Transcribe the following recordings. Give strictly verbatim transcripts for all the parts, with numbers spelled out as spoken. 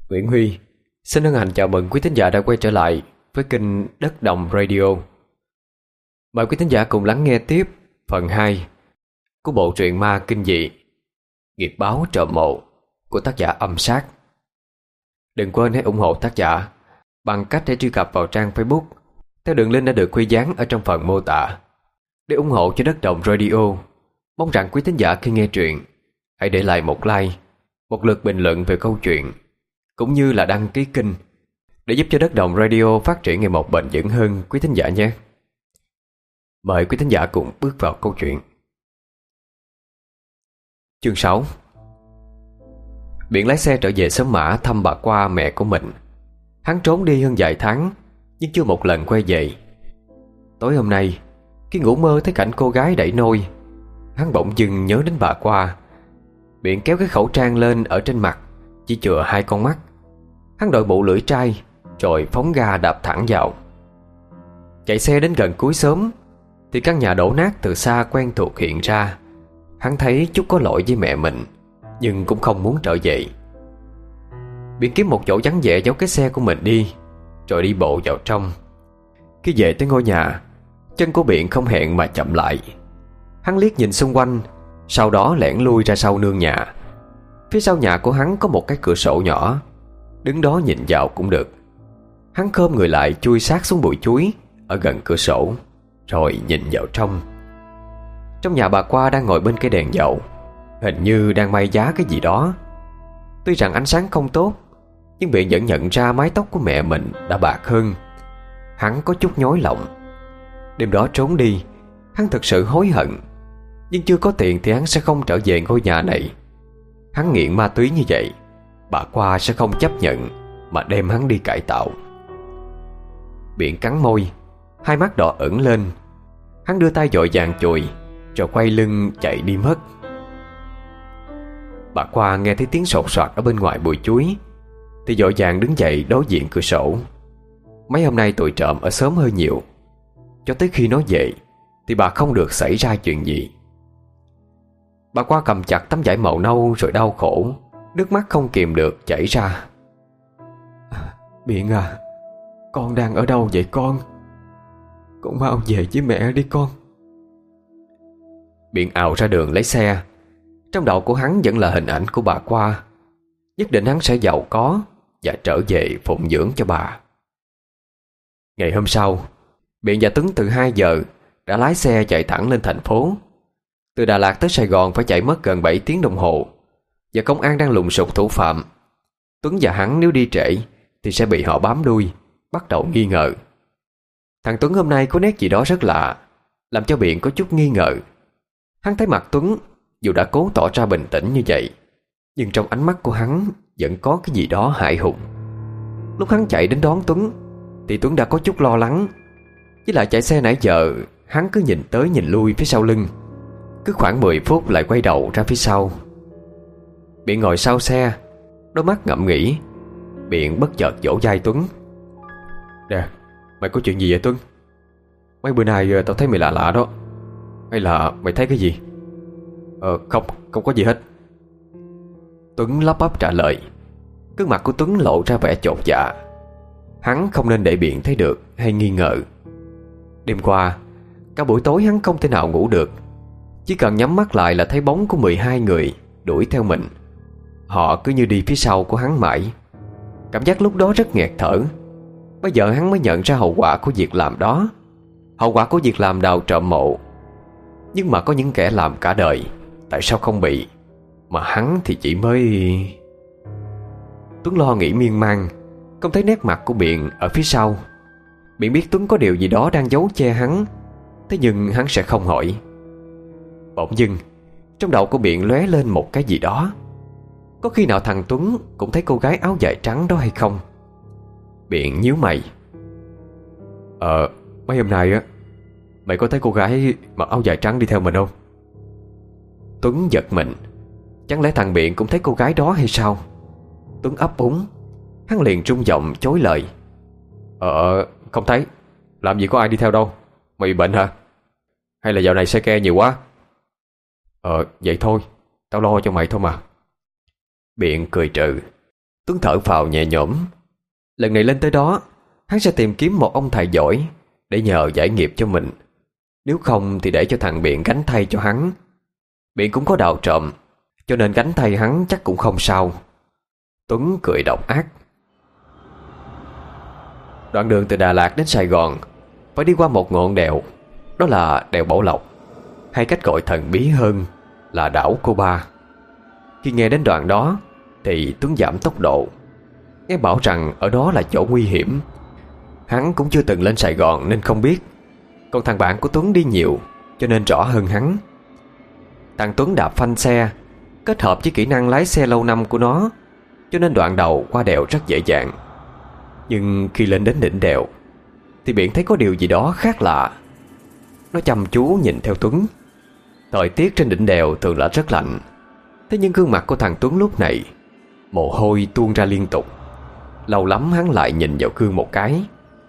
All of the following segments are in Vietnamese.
Nguyễn Huy xin hân hạnh chào mừng quý thính giả đã quay trở lại với kênh Đất Đồng Radio. Mời quý thính giả cùng lắng nghe tiếp phần hai của bộ truyện ma kinh dị Nghiệp báo trộm mộ của tác giả Âm Sát. Đừng quên hãy ủng hộ tác giả bằng cách để truy cập vào trang Facebook theo đường link đã được Huy dán ở trong phần mô tả. Để ủng hộ cho Đất Đồng Radio, mong rằng quý thính giả khi nghe truyện hãy để lại một like, một lượt bình luận về câu chuyện, cũng như là đăng ký kênh để giúp cho Đất Đồng Radio phát triển ngày một bền vững hơn quý thính giả nhé. Mời quý thính giả cùng bước vào câu chuyện. Chương sáu. Biện lái xe trở về xóm Mã thăm bà Qua, mẹ của mình. Hắn trốn đi hơn vài tháng nhưng chưa một lần quay về. Tối hôm nay, khi ngủ mơ thấy cảnh cô gái đẩy nôi, hắn bỗng dưng nhớ đến bà Qua. Biện kéo cái khẩu trang lên ở trên mặt, chỉ chừa hai con mắt. Hắn đội mũ lưỡi trai rồi phóng ga đạp thẳng vào. Chạy xe đến gần cuối xóm thì căn nhà đổ nát từ xa quen thuộc hiện ra. Hắn thấy chút có lỗi với mẹ mình, nhưng cũng không muốn trở về. Biện kiếm một chỗ vắng vẻ giấu cái xe của mình đi, rồi đi bộ vào trong. Khi về tới ngôi nhà, chân của Biện không hẹn mà chậm lại. Hắn liếc nhìn xung quanh, sau đó lẻn lui ra sau nương nhà. Phía sau nhà của hắn có một cái cửa sổ nhỏ, đứng đó nhìn vào cũng được. Hắn khom người lại chui sát xuống bụi chuối ở gần cửa sổ, rồi nhìn vào trong. Trong nhà bà Qua đang ngồi bên cái đèn dầu, hình như đang may giá cái gì đó. Tuy rằng ánh sáng không tốt, nhưng Biện vẫn nhận ra mái tóc của mẹ mình đã bạc hơn. Hắn có chút nhói lòng. Đêm đó trốn đi, hắn thực sự hối hận. Nhưng chưa có tiền thì hắn sẽ không trở về ngôi nhà này. Hắn nghiện ma túy như vậy, bà Qua sẽ không chấp nhận mà đem hắn đi cải tạo. Biện cắn môi, hai mắt đỏ ửng lên. Hắn đưa tay vội vàng chùi, rồi quay lưng chạy đi mất. Bà Qua nghe thấy tiếng sột soạt ở bên ngoài bụi chuối thì vội vàng đứng dậy đối diện cửa sổ. Mấy hôm nay tụi trộm ở xóm hơi nhiều, cho tới khi nó về thì bà không được xảy ra chuyện gì. Bà Qua cầm chặt tấm vải màu nâu rồi đau khổ, nước mắt không kìm được chảy ra. Biện à, con đang ở đâu vậy con? Con mau về với mẹ đi con. Biện ào ra đường lấy xe. Trong đầu của hắn vẫn là hình ảnh của bà Qua. Nhất định hắn sẽ giàu có và trở về phụng dưỡng cho bà. Ngày hôm sau, Biện và Tuấn từ hai giờ đã lái xe chạy thẳng lên thành phố. Từ Đà Lạt tới Sài Gòn phải chạy mất gần bảy tiếng đồng hồ, và công an đang lùng sục thủ phạm. Tuấn và hắn nếu đi trễ thì sẽ bị họ bám đuôi, bắt đầu nghi ngờ. Thằng Tuấn hôm nay có nét gì đó rất lạ, làm cho Biện có chút nghi ngờ. Hắn thấy mặt Tuấn, dù đã cố tỏ ra bình tĩnh như vậy, nhưng trong ánh mắt của hắn vẫn có cái gì đó hại hùng. Lúc hắn chạy đến đón Tuấn thì Tuấn đã có chút lo lắng. Với lại chạy xe nãy giờ, hắn cứ nhìn tới nhìn lui phía sau lưng. Cứ khoảng mười phút lại quay đầu ra phía sau. Biện ngồi sau xe, đôi mắt ngẫm nghĩ. Biện bất chợt vỗ vai Tuấn. Nè, mày có chuyện gì vậy Tuấn? Mấy bữa nay tao thấy mày lạ lạ đó. Hay là mày thấy cái gì? Ờ không, không có gì hết. Tuấn lắp bắp trả lời. Gương mặt của Tuấn lộ ra vẻ chột dạ. Hắn không nên để Biện thấy được hay nghi ngờ. Đêm qua, cả buổi tối hắn không thể nào ngủ được. Chỉ cần nhắm mắt lại là thấy bóng của mười hai người đuổi theo mình. Họ cứ như đi phía sau của hắn mãi. Cảm giác lúc đó rất nghẹt thở. Bây giờ hắn mới nhận ra hậu quả của việc làm đó. Hậu quả của việc làm đào trộm mộ. Nhưng mà có những kẻ làm cả đời, tại sao không bị, mà hắn thì chỉ mới... Tuấn lo nghĩ miên man, không thấy nét mặt của Biện ở phía sau. Biện biết Tuấn có điều gì đó đang giấu che hắn, thế nhưng hắn sẽ không hỏi. Bỗng dưng trong đầu của Biện lóe lên một cái gì đó. Có khi nào thằng Tuấn cũng thấy cô gái áo dài trắng đó hay không? Biện nhíu mày. Ờ, mấy hôm nay á, mày có thấy cô gái mặc áo dài trắng đi theo mình không? Tuấn giật mình. Chẳng lẽ thằng Biện cũng thấy cô gái đó hay sao? Tuấn ấp úng. Hắn liền trung giọng chối lời. Ờ, không thấy. Làm gì có ai đi theo đâu. Mày bị bệnh hả? Hay là dạo này xe ke nhiều quá? Ờ, vậy thôi, tao lo cho mày thôi mà. Biện cười trừ. Tuấn thở phào nhẹ nhõm. Lần này lên tới đó, hắn sẽ tìm kiếm một ông thầy giỏi để nhờ giải nghiệp cho mình. Nếu không thì để cho thằng Biện gánh thay cho hắn. Biện cũng có đạo trộm, cho nên gánh thay hắn chắc cũng không sao. Tuấn cười độc ác. Đoạn đường từ Đà Lạt đến Sài Gòn phải đi qua một ngọn đèo, đó là đèo Bảo Lộc, hay cách gọi thần bí hơn là đảo Cô Ba. Khi nghe đến đoạn đó thì Tuấn giảm tốc độ. Nghe bảo rằng ở đó là chỗ nguy hiểm. Hắn cũng chưa từng lên Sài Gòn nên không biết, còn thằng bạn của Tuấn đi nhiều cho nên rõ hơn hắn. Thằng Tuấn đạp phanh xe, kết hợp với kỹ năng lái xe lâu năm của nó, cho nên đoạn đầu qua đèo rất dễ dàng. Nhưng khi lên đến đỉnh đèo thì Biện thấy có điều gì đó khác lạ. Nó chăm chú nhìn theo Tuấn. Thời tiết trên đỉnh đèo thường là rất lạnh, thế nhưng gương mặt của thằng Tuấn lúc này mồ hôi tuôn ra liên tục. Lâu lắm hắn lại nhìn vào gương một cái.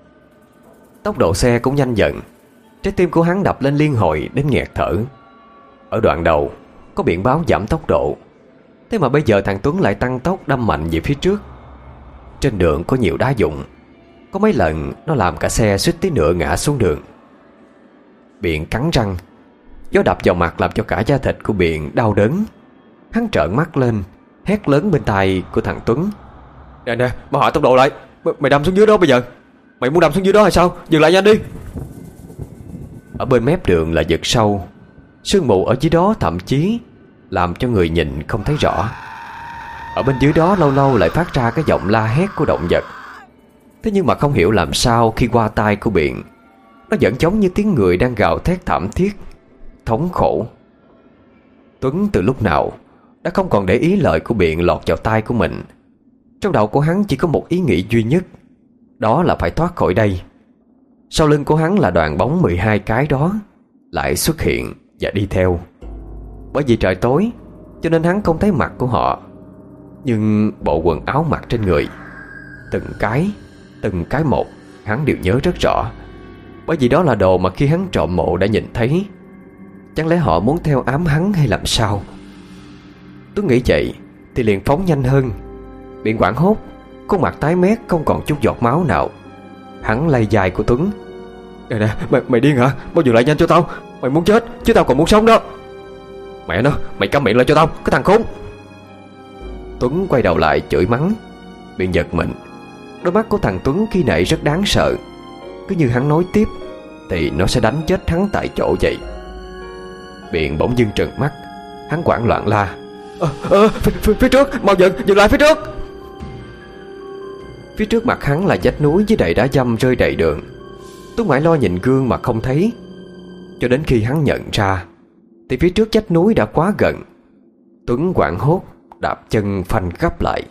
Tốc độ xe cũng nhanh dần. Trái tim của hắn đập lên liên hồi đến nghẹt thở. Ở đoạn đầu có biển báo giảm tốc độ, thế mà bây giờ thằng Tuấn lại tăng tốc đâm mạnh về phía trước. Trên đường có nhiều đá dụng, có mấy lần nó làm cả xe suýt tí nữa ngã xuống đường. Biện cắn răng. Gió đập vào mặt làm cho cả da thịt của Biện đau đớn. Hắn trợn mắt lên, hét lớn bên tai của thằng Tuấn: Nè nè, mau hạ tốc độ lại. M Mày đâm xuống dưới đó bây giờ. Mày muốn đâm xuống dưới đó hay sao? Dừng lại nhanh đi. Ở bên mép đường là vực sâu. Sương mù ở dưới đó thậm chí làm cho người nhìn không thấy rõ. Ở bên dưới đó lâu lâu lại phát ra cái giọng la hét của động vật. Thế nhưng mà không hiểu làm sao khi qua tai của Biện, nó vẫn giống như tiếng người đang gào thét thảm thiết, thống khổ. Tuấn từ lúc nào đã không còn để ý lời của Biện lọt vào tai của mình. Trong đầu của hắn chỉ có một ý nghĩ duy nhất, đó là phải thoát khỏi đây. Sau lưng của hắn là đoàn bóng mười hai cái đó lại xuất hiện và đi theo. Bởi vì trời tối cho nên hắn không thấy mặt của họ, nhưng bộ quần áo mặc trên người, từng cái, từng cái một, hắn đều nhớ rất rõ. Bởi vì đó là đồ mà khi hắn trộm mộ đã nhìn thấy. Chẳng lẽ họ muốn theo ám hắn hay làm sao? Tuấn nghĩ vậy thì liền phóng nhanh hơn. Biện hoảng hốt, khuôn mặt tái mét không còn chút giọt máu nào. Hắn lay dài của Tuấn: Nè nè, mày, mày điên hả? Mau dừng lại nhanh cho tao. Mày muốn chết chứ tao còn muốn sống đó. Mẹ nó, mày câm miệng lại cho tao, cái thằng khốn. Tuấn quay đầu lại chửi mắng. Biện giật mình. Đôi mắt của thằng Tuấn khi nãy rất đáng sợ. Cứ như hắn nói tiếp thì nó sẽ đánh chết hắn tại chỗ vậy. Biện bỗng dưng trừng mắt. Hắn hoảng loạn la: Ờ, ờ, phía, phía, phía trước, mau dừng, dừng lại phía trước. Phía trước mặt hắn là vách núi với đầy đá dăm rơi đầy đường. Tuấn mãi lo nhìn gương mà không thấy, cho đến khi hắn nhận ra thì phía trước vách núi đã quá gần. Tuấn hoảng hốt đạp chân phanh gấp lại.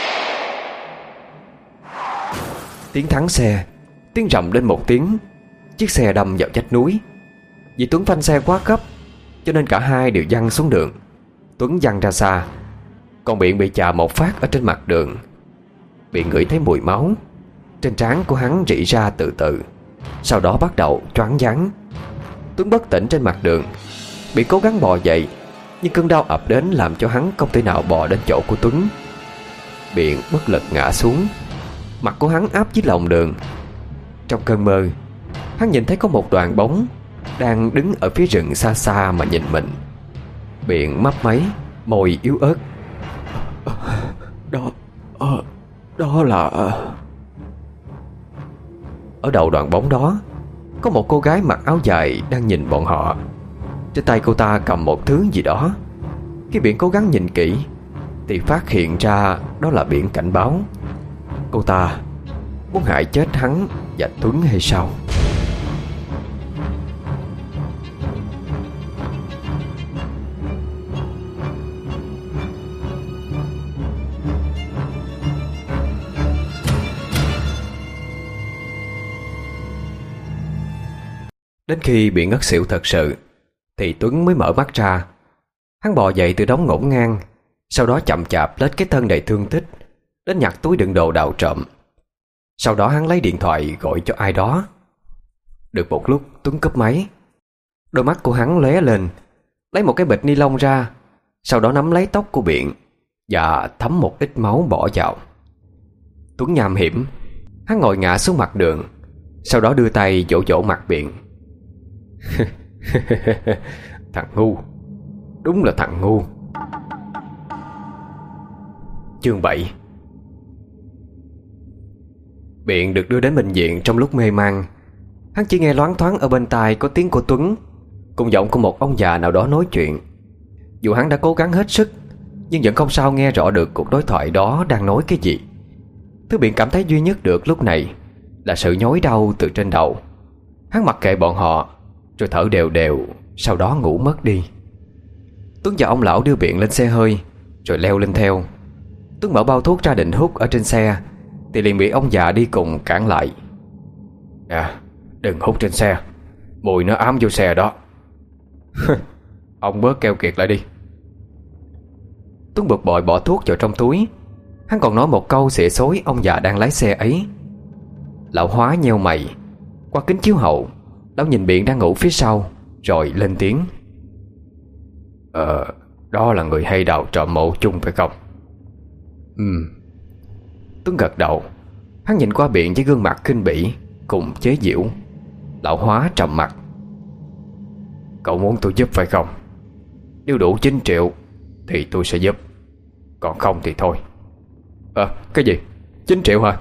Tiếng thắng xe, tiếng rầm lên một tiếng. Chiếc xe đâm vào vách núi. Vì Tuấn phanh xe quá gấp cho nên cả hai đều văng xuống đường. Tuấn văng ra xa, còn Biện bị chà một phát ở trên mặt đường. Biện ngửi thấy mùi máu. Trên trán của hắn rỉ ra từ từ, sau đó bắt đầu choáng váng. Tuấn bất tỉnh trên mặt đường. Biện cố gắng bò dậy, nhưng cơn đau ập đến làm cho hắn không thể nào bò đến chỗ của Tuấn. Biện bất lực ngã xuống. Mặt của hắn áp dưới lòng đường. Trong cơn mơ, hắn nhìn thấy có một đoàn bóng đang đứng ở phía rừng xa xa mà nhìn mình. Biện mấp máy, môi yếu ớt: Đó, ờ, đó là... Ở đầu đoàn bóng đó có một cô gái mặc áo dài đang nhìn bọn họ. Trên tay cô ta cầm một thứ gì đó. Khi Biện cố gắng nhìn kỹ thì phát hiện ra đó là biển cảnh báo. Cô ta muốn hại chết hắn và Tuấn hay sao? Đến khi bị ngất xỉu thật sự thì Tuấn mới mở mắt ra. Hắn bò dậy từ đống ngổn ngang, sau đó chậm chạp lết cái thân đầy thương tích đến nhặt túi đựng đồ đào trộm. Sau đó hắn lấy điện thoại gọi cho ai đó. Được một lúc Tuấn cúp máy. Đôi mắt của hắn lóe lên, lấy một cái bịch ni lông ra, sau đó nắm lấy tóc của Biện và thấm một ít máu bỏ vào. Tuấn nham hiểm. Hắn ngồi ngã xuống mặt đường, sau đó đưa tay vỗ vỗ mặt Biện. Thằng ngu, đúng là thằng ngu. Chương bảy. Biện được đưa đến bệnh viện trong lúc mê man. Hắn chỉ nghe loáng thoáng ở bên tai có tiếng của Tuấn cùng giọng của một ông già nào đó nói chuyện. Dù hắn đã cố gắng hết sức, nhưng vẫn không sao nghe rõ được cuộc đối thoại đó đang nói cái gì. Thứ Biện cảm thấy duy nhất được lúc này là sự nhói đau từ trên đầu. Hắn mặc kệ bọn họ, rồi thở đều đều, sau đó ngủ mất đi. Tuấn và ông lão đưa Biện lên xe hơi, rồi leo lên theo. Tuấn mở bao thuốc ra định hút ở trên xe, thì liền bị ông già đi cùng cản lại. À, đừng hút trên xe, mùi nó ám vô xe đó. Ông bớt keo kiệt lại đi. Tuấn bực bội bỏ thuốc vào trong túi. Hắn còn nói một câu xỉa xối ông già đang lái xe ấy. Lão Hóa nheo mày. Qua kính chiếu hậu, lão nhìn Biện đang ngủ phía sau, rồi lên tiếng. Ờ, đó là người hay đào trộm mộ chung phải không? Ừ. Tuấn gật đầu. Hắn nhìn qua Biện với gương mặt khinh bỉ cùng chế giễu. Lão Hóa trầm mặt. Cậu muốn tôi giúp phải không? Nếu đủ chín triệu thì tôi sẽ giúp, còn không thì thôi. Ờ, à, cái gì? chín triệu hả?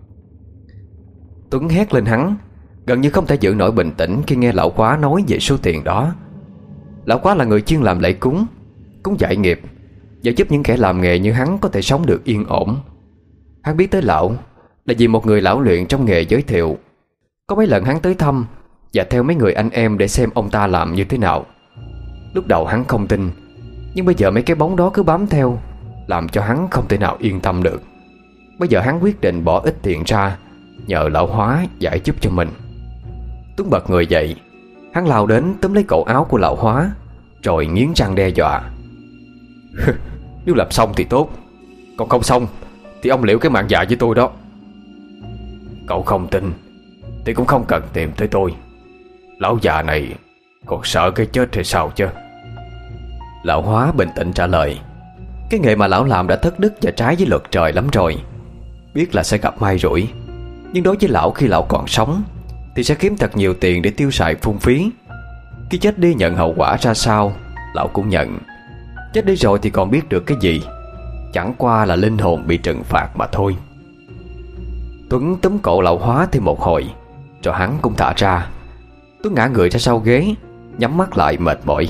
Tuấn hét lên hắn, gần như không thể giữ nổi bình tĩnh khi nghe lão Quá nói về số tiền đó. Lão Quá là người chuyên làm lễ cúng, cúng giải nghiệp, và giúp những kẻ làm nghề như hắn có thể sống được yên ổn. Hắn biết tới lão là vì một người lão luyện trong nghề giới thiệu. Có mấy lần hắn tới thăm và theo mấy người anh em để xem ông ta làm như thế nào. Lúc đầu hắn không tin, nhưng bây giờ mấy cái bóng đó cứ bám theo, làm cho hắn không thể nào yên tâm được. Bây giờ hắn quyết định bỏ ít tiền ra, nhờ lão Hóa giải giúp cho mình. Tuấn bật người dậy. Hắn lao đến túm lấy cổ áo của lão Hóa, rồi nghiến răng đe dọa. Nếu làm xong thì tốt, còn không xong thì ông liễu cái mạng dạ với tôi đó. Cậu không tin thì cũng không cần tìm tới tôi. Lão già này còn sợ cái chết hay sao chứ? Lão Hóa bình tĩnh trả lời. Cái nghề mà lão làm đã thất đức và trái với luật trời lắm rồi. Biết là sẽ gặp may rủi, nhưng đối với lão, khi lão còn sống thì sẽ kiếm thật nhiều tiền để tiêu xài phung phí. Khi chết đi nhận hậu quả ra sao, lão cũng nhận. Chết đi rồi thì còn biết được cái gì, chẳng qua là linh hồn bị trừng phạt mà thôi. Tuấn túm cổ lão Hóa thêm một hồi, rồi hắn cũng thả ra. Tuấn ngã người ra sau ghế, nhắm mắt lại mệt mỏi.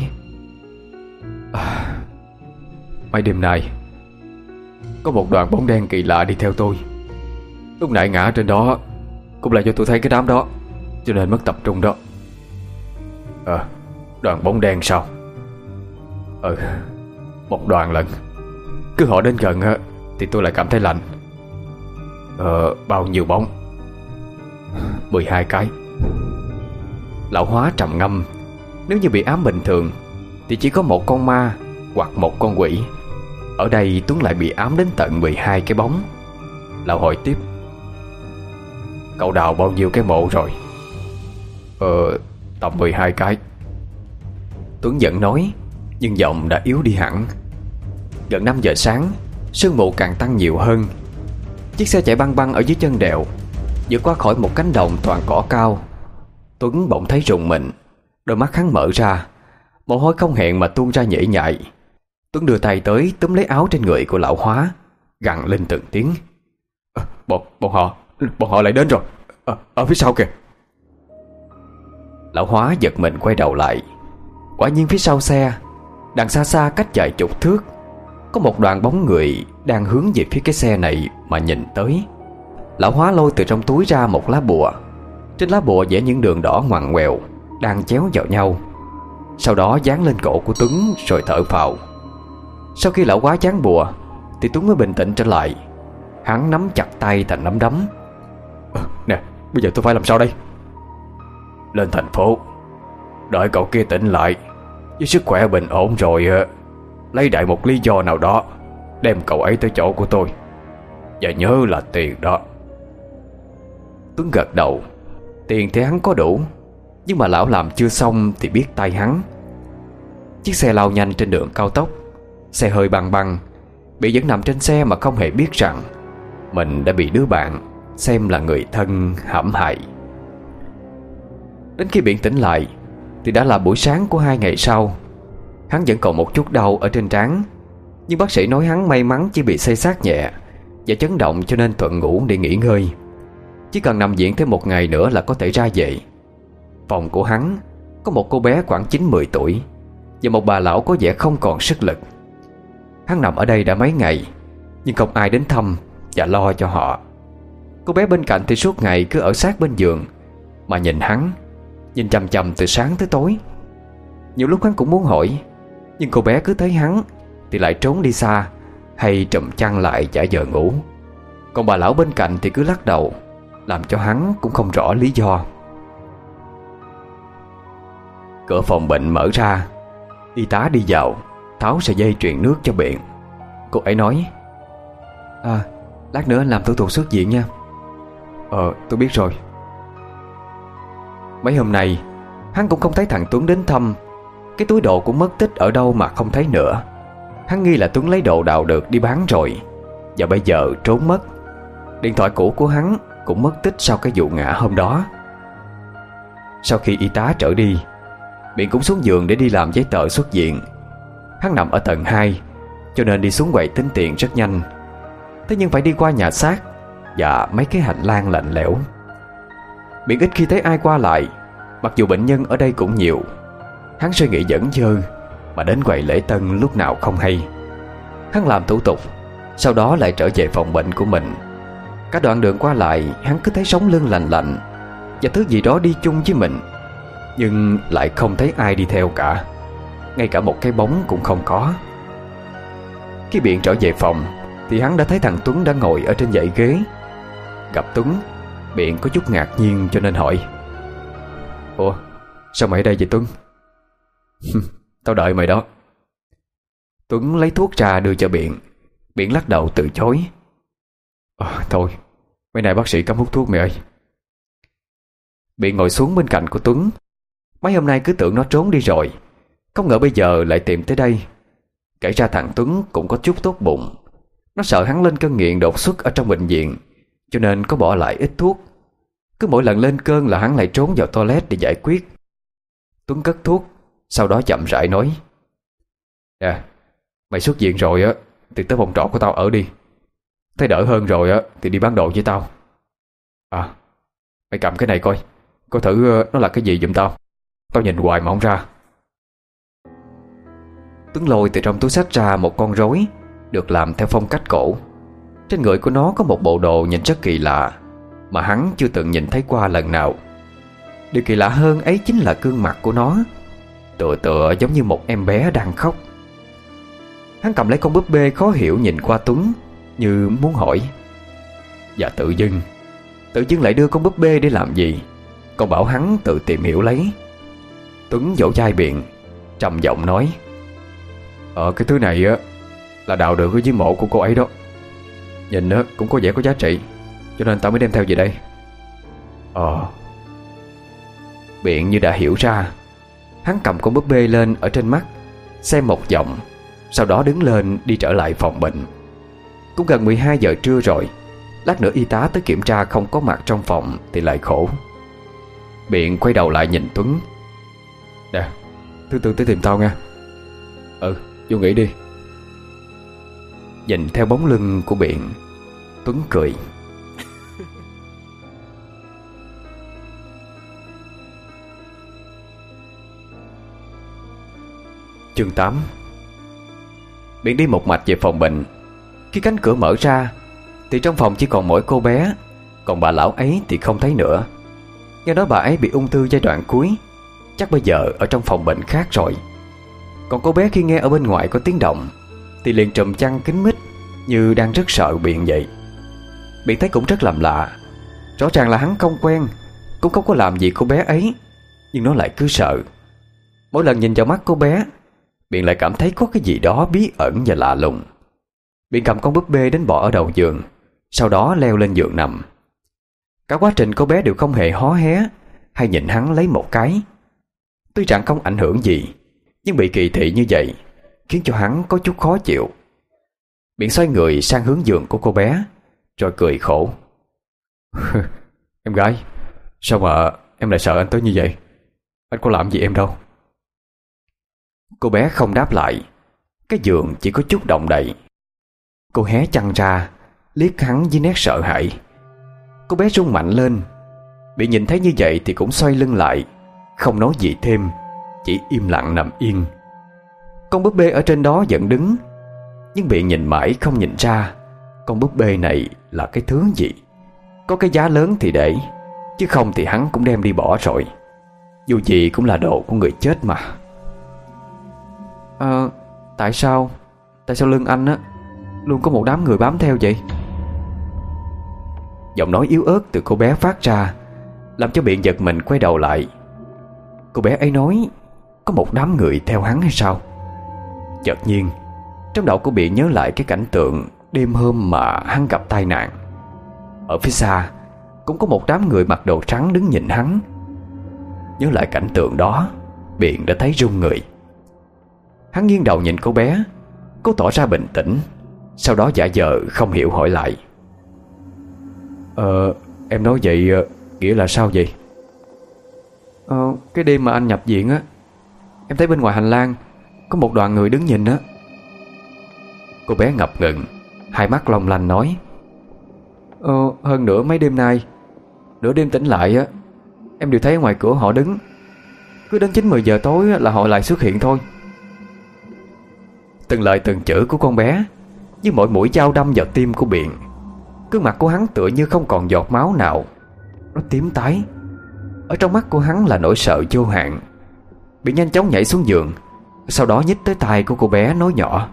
À, mấy đêm nay có một đoàn bóng đen kỳ lạ đi theo tôi. Lúc nãy ngã trên đó cũng là do tôi thấy cái đám đó, cho nên mất tập trung đó. Ờ, à, đoàn bóng đen sao? Ừ, một đoàn lận. Cứ họ đến gần á thì tôi lại cảm thấy lạnh. Ờ, bao nhiêu bóng? mười hai cái. Lão Hóa trầm ngâm. Nếu như bị ám bình thường thì chỉ có một con ma hoặc một con quỷ. Ở đây Tuấn lại bị ám đến tận mười hai cái bóng. Lão hỏi tiếp. Cậu đào bao nhiêu cái mộ rồi? Ờ, tầm mười hai cái. Tuấn vẫn nói, nhưng giọng đã yếu đi hẳn. Gần năm giờ sáng, sương mù càng tăng nhiều hơn. Chiếc xe chạy băng băng ở dưới chân đèo, vượt qua khỏi một cánh đồng toàn cỏ cao. Tuấn bỗng thấy rùng mình. Đôi mắt hắn mở ra, mồ hôi không hẹn mà tuôn ra nhễ nhại. Tuấn đưa tay tới túm lấy áo trên người của lão Hóa, gằn lên từng tiếng. À, bọn, bọn họ Bọn họ lại đến rồi. À, ở phía sau kìa. Lão Hóa giật mình quay đầu lại. Quả nhiên phía sau xe, đằng xa xa cách vài chục thước, có một đoàn bóng người đang hướng về phía cái xe này mà nhìn tới. Lão Hóa lôi từ trong túi ra một lá bùa. Trên lá bùa vẽ những đường đỏ ngoằn ngoèo đang chéo vào nhau. Sau đó dán lên cổ của Tuấn rồi thở phào. Sau khi lão Hóa dán bùa thì Tuấn mới bình tĩnh trở lại. Hắn nắm chặt tay thành nắm đấm. À, nè, bây giờ tôi phải làm sao đây? Lên thành phố, đợi cậu kia tỉnh lại, với sức khỏe bình ổn rồi, lấy đại một lý do nào đó đem cậu ấy tới chỗ của tôi. Và nhớ là tiền đó. Tuấn gật đầu. Tiền thì hắn có đủ, nhưng mà lão làm chưa xong thì biết tay hắn. Chiếc xe lao nhanh trên đường cao tốc. Xe hơi băng băng. Bị vẫn nằm trên xe mà không hề biết rằng mình đã bị đứa bạn xem là người thân hãm hại. Đến khi Biện tỉnh lại thì đã là buổi sáng của hai ngày sau. Hắn vẫn còn một chút đau ở trên trán, nhưng bác sĩ nói hắn may mắn chỉ bị xây xát nhẹ và chấn động, cho nên thuận ngủ để nghỉ ngơi. Chỉ cần nằm viện thêm một ngày nữa là có thể ra về. Phòng của hắn có một cô bé khoảng chín mười tuổi và một bà lão có vẻ không còn sức lực. Hắn nằm ở đây đã mấy ngày, nhưng không ai đến thăm và lo cho họ. Cô bé bên cạnh thì suốt ngày cứ ở sát bên giường mà nhìn hắn, nhìn chằm chằm từ sáng tới tối. Nhiều lúc hắn cũng muốn hỏi, nhưng cô bé cứ thấy hắn thì lại trốn đi xa, hay trùm chăn lại giả vờ ngủ. Còn bà lão bên cạnh thì cứ lắc đầu, làm cho hắn cũng không rõ lý do. Cửa phòng bệnh mở ra, y tá đi vào, tháo sợi dây truyền nước cho Biện. Cô ấy nói: À, lát nữa anh làm thủ tục xuất viện nha. Ờ, tôi biết rồi. Mấy hôm nay hắn cũng không thấy thằng Tuấn đến thăm. Cái túi đồ cũng mất tích ở đâu mà không thấy nữa. Hắn nghi là Tuấn lấy đồ đào được đi bán rồi, và bây giờ trốn mất. Điện thoại cũ của hắn cũng mất tích sau cái vụ ngã hôm đó. Sau khi y tá trở đi, Biện cũng xuống giường để đi làm giấy tờ xuất viện. Hắn nằm ở tầng hai, cho nên đi xuống quầy tính tiền rất nhanh. Thế nhưng phải đi qua nhà xác và mấy cái hành lang lạnh lẽo. Biện ít khi thấy ai qua lại, mặc dù bệnh nhân ở đây cũng nhiều. Hắn suy nghĩ dẫn dơ mà đến quầy lễ tân lúc nào không hay. Hắn làm thủ tục, sau đó lại trở về phòng bệnh của mình. Cả đoạn đường qua lại, hắn cứ thấy sống lưng lành lạnh và thứ gì đó đi chung với mình, nhưng lại không thấy ai đi theo cả. Ngay cả một cái bóng cũng không có. Khi Biện trở về phòng thì hắn đã thấy thằng Tuấn đã ngồi ở trên dãy ghế. Gặp Tuấn, Biện có chút ngạc nhiên cho nên hỏi: Ủa, sao mày ở đây vậy Tuấn? Tao đợi mày đó. Tuấn lấy thuốc ra đưa cho Biện. Biện lắc đầu từ chối: à, Thôi, mấy nay bác sĩ cấm hút thuốc mày ơi. Biện ngồi xuống bên cạnh của Tuấn. Mấy hôm nay cứ tưởng nó trốn đi rồi, không ngờ bây giờ lại tìm tới đây. Kể ra thằng Tuấn cũng có chút tốt bụng. Nó sợ hắn lên cơn nghiện đột xuất ở trong bệnh viện, cho nên có bỏ lại ít thuốc. Cứ mỗi lần lên cơn là hắn lại trốn vào toilet để giải quyết. Tuấn cất thuốc, sau đó chậm rãi nói: À, mày xuất viện rồi á thì tới phòng trọ của tao ở đi. Thấy đỡ hơn rồi á thì đi bán đồ với tao. À, mày cầm cái này coi, coi thử nó là cái gì giùm tao. Tao nhìn hoài mà không ra. Tuấn lôi từ trong túi xách ra một con rối được làm theo phong cách cổ. Trên người của nó có một bộ đồ nhìn rất kỳ lạ, mà hắn chưa từng nhìn thấy qua lần nào. Điều kỳ lạ hơn ấy chính là gương mặt của nó, tựa tựa giống như một em bé đang khóc. Hắn cầm lấy con búp bê khó hiểu nhìn qua Tuấn, như muốn hỏi. Và tự dưng Tự dưng lại đưa con búp bê để làm gì, còn bảo hắn tự tìm hiểu lấy. Tuấn vỗ vai Biện, trầm giọng nói: Ờ cái thứ này á là đào được ở dưới mộ của cô ấy đó. Nhìn á cũng có vẻ có giá trị, cho nên tao mới đem theo về đây. Ờ. Biện như đã hiểu ra. Hắn cầm con búp bê lên ở trên mắt, xem một vòng, sau đó đứng lên đi trở lại phòng bệnh. Cũng gần mười hai giờ trưa rồi. Lát nữa y tá tới kiểm tra không có mặt trong phòng thì lại khổ. Biện quay đầu lại nhìn Tuấn: Nè, thứ tư tới tìm tao nha. Ừ, vô nghỉ đi. Nhìn theo bóng lưng của Biện, Tuấn cười. Chương tám. Biện đi một mạch về phòng bệnh. Khi cánh cửa mở ra thì trong phòng chỉ còn mỗi cô bé, còn bà lão ấy thì không thấy nữa. Nghe nói bà ấy bị ung thư giai đoạn cuối, chắc bây giờ ở trong phòng bệnh khác rồi. Còn cô bé khi nghe ở bên ngoài có tiếng động thì liền trùm chăn kín mít, như đang rất sợ Biện vậy. Biện thấy cũng rất làm lạ. Rõ ràng là hắn không quen, cũng không có làm gì cô bé ấy, nhưng nó lại cứ sợ. Mỗi lần nhìn vào mắt cô bé, Biện lại cảm thấy có cái gì đó bí ẩn và lạ lùng. Biện cầm con búp bê đến bỏ ở đầu giường, sau đó leo lên giường nằm. Cả quá trình cô bé đều không hề hó hé hay nhìn hắn lấy một cái. Tuy rằng không ảnh hưởng gì, nhưng bị kỳ thị như vậy khiến cho hắn có chút khó chịu. Biện xoay người sang hướng giường của cô bé, rồi cười khổ. Em gái, sao mà em lại sợ anh tới như vậy? Anh có làm gì em đâu. Cô bé không đáp lại. Cái giường chỉ có chút động đậy. Cô hé chăn ra, liếc hắn với nét sợ hãi. Cô bé rung mạnh lên. Bị nhìn thấy như vậy thì cũng xoay lưng lại, không nói gì thêm, chỉ im lặng nằm yên. Con búp bê ở trên đó vẫn đứng, nhưng Biện nhìn mãi không nhìn ra con búp bê này là cái thứ gì. Có cái giá lớn thì để, chứ không thì hắn cũng đem đi bỏ rồi. Dù gì cũng là đồ của người chết mà. À, tại sao Tại sao lưng anh á luôn có một đám người bám theo vậy? Giọng nói yếu ớt từ cô bé phát ra, làm cho Biện giật mình quay đầu lại. Cô bé ấy nói có một đám người theo hắn hay sao? Chợt nhiên trong đầu của Biện nhớ lại cái cảnh tượng đêm hôm mà hắn gặp tai nạn. Ở phía xa cũng có một đám người mặc đồ trắng đứng nhìn hắn. Nhớ lại cảnh tượng đó, Biện đã thấy run người. Hắn nghiêng đầu nhìn cô bé, cố tỏ ra bình tĩnh, sau đó giả vờ không hiểu hỏi lại. Ờ, em nói vậy nghĩa là sao vậy? Ờ, cái đêm mà anh nhập viện á, em thấy bên ngoài hành lang có một đoàn người đứng nhìn á. Cô bé ngập ngừng, hai mắt long lanh nói. Ờ, hơn nữa mấy đêm nay, nửa đêm tỉnh lại á, em đều thấy ở ngoài cửa họ đứng. Cứ đến chín mười giờ tối là họ lại xuất hiện thôi. Từng lời từng chữ của con bé như mỗi mũi dao đâm vào tim của Biện. Gương mặt của hắn tựa như không còn giọt máu nào, nó tím tái. Ở trong mắt của hắn là nỗi sợ vô hạn. Biện nhanh chóng nhảy xuống giường, sau đó nhích tới tai của cô bé nói nhỏ.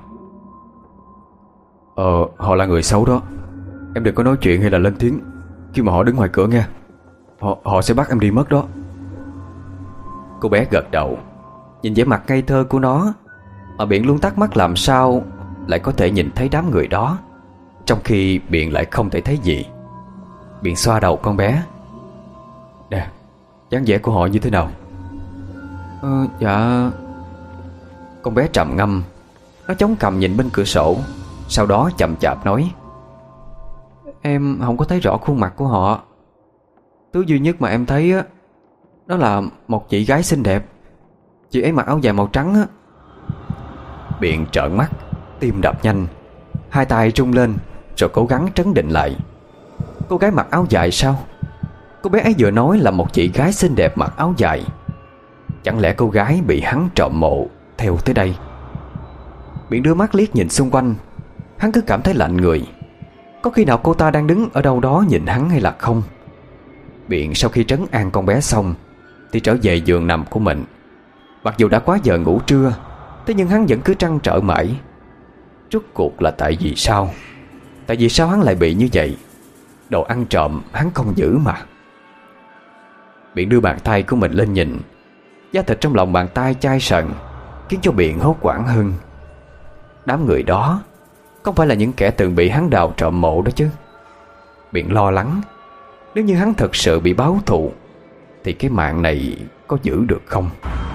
Ờ, họ là người xấu đó. Em đừng có nói chuyện hay là lên tiếng khi mà họ đứng ngoài cửa nghe. Họ, họ sẽ bắt em đi mất đó. Cô bé gật đầu. Nhìn vẻ mặt ngây thơ của nó mà Biện luôn thắc mắc làm sao lại có thể nhìn thấy đám người đó, trong khi Biện lại không thể thấy gì. Biện xoa đầu con bé. Nè, dáng vẻ của họ như thế nào? Ờ, dạ. Con bé trầm ngâm. Nó chống cằm nhìn bên cửa sổ, sau đó chậm chạp nói. Em không có thấy rõ khuôn mặt của họ. Thứ duy nhất mà em thấy á, đó là một chị gái xinh đẹp. Chị ấy mặc áo dài màu trắng á. Biện trợn mắt, tim đập nhanh, hai tay rung lên, rồi cố gắng trấn định lại. Cô gái mặc áo dài sao? Cô bé ấy vừa nói là một chị gái xinh đẹp mặc áo dài. Chẳng lẽ cô gái bị hắn trộm mộ theo tới đây? Biện đưa mắt liếc nhìn xung quanh. Hắn cứ cảm thấy lạnh người. Có khi nào cô ta đang đứng ở đâu đó nhìn hắn hay là không? Biện sau khi trấn an con bé xong thì trở về giường nằm của mình. Mặc dù đã quá giờ ngủ trưa, thế nhưng hắn vẫn cứ trăn trở mãi. Rốt cuộc là tại vì sao? Tại vì sao hắn lại bị như vậy? Đồ ăn trộm hắn không giữ mà. Biện đưa bàn tay của mình lên nhìn. Da thịt trong lòng bàn tay chai sần, khiến cho Biện hốt hoảng hơn. Đám người đó không phải là những kẻ từng bị hắn đào trộm mộ đó chứ? Biện lo lắng, nếu như hắn thật sự bị báo thù thì cái mạng này có giữ được không?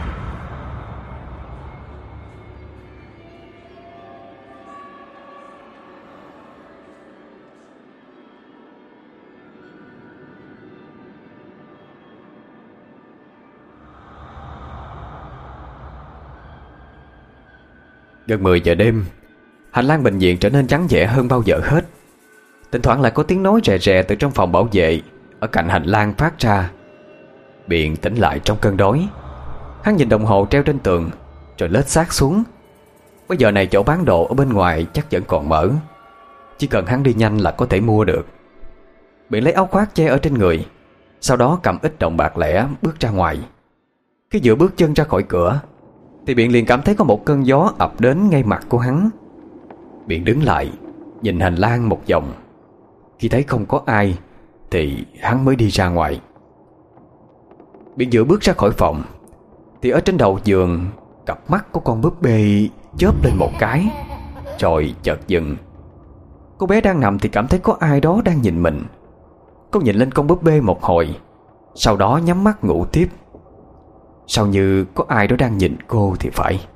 Gần mười giờ đêm, hành lang bệnh viện trở nên vắng vẻ hơn bao giờ hết. Thỉnh thoảng lại có tiếng nói rè rè từ trong phòng bảo vệ ở cạnh hành lang phát ra. Biện tỉnh lại trong cơn đói. Hắn nhìn đồng hồ treo trên tường, rồi lết xác xuống. Bây giờ này chỗ bán đồ ở bên ngoài chắc vẫn còn mở. Chỉ cần hắn đi nhanh là có thể mua được. Biện lấy áo khoác che ở trên người, sau đó cầm ít đồng bạc lẻ bước ra ngoài. Khi vừa bước chân ra khỏi cửa thì Biện liền cảm thấy có một cơn gió ập đến ngay mặt của hắn. Biện đứng lại, nhìn hành lang một vòng. Khi thấy không có ai thì hắn mới đi ra ngoài. Biện vừa bước ra khỏi phòng thì ở trên đầu giường, cặp mắt của con búp bê chớp lên một cái, rồi chợt dừng. Cô bé đang nằm thì cảm thấy có ai đó đang nhìn mình. Cô nhìn lên con búp bê một hồi, sau đó nhắm mắt ngủ tiếp. Sao như có ai đó đang nhìn cô thì phải.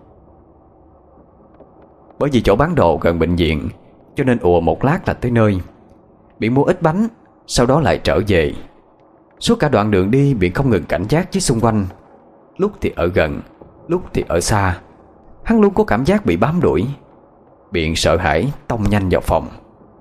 Bởi vì chỗ bán đồ gần bệnh viện, cho nên ùa một lát là tới nơi. Biện mua ít bánh, sau đó lại trở về. Suốt cả đoạn đường đi, Biện không ngừng cảnh giác với xung quanh. Lúc thì ở gần, lúc thì ở xa. Hắn luôn có cảm giác bị bám đuổi. Biện sợ hãi tông nhanh vào phòng.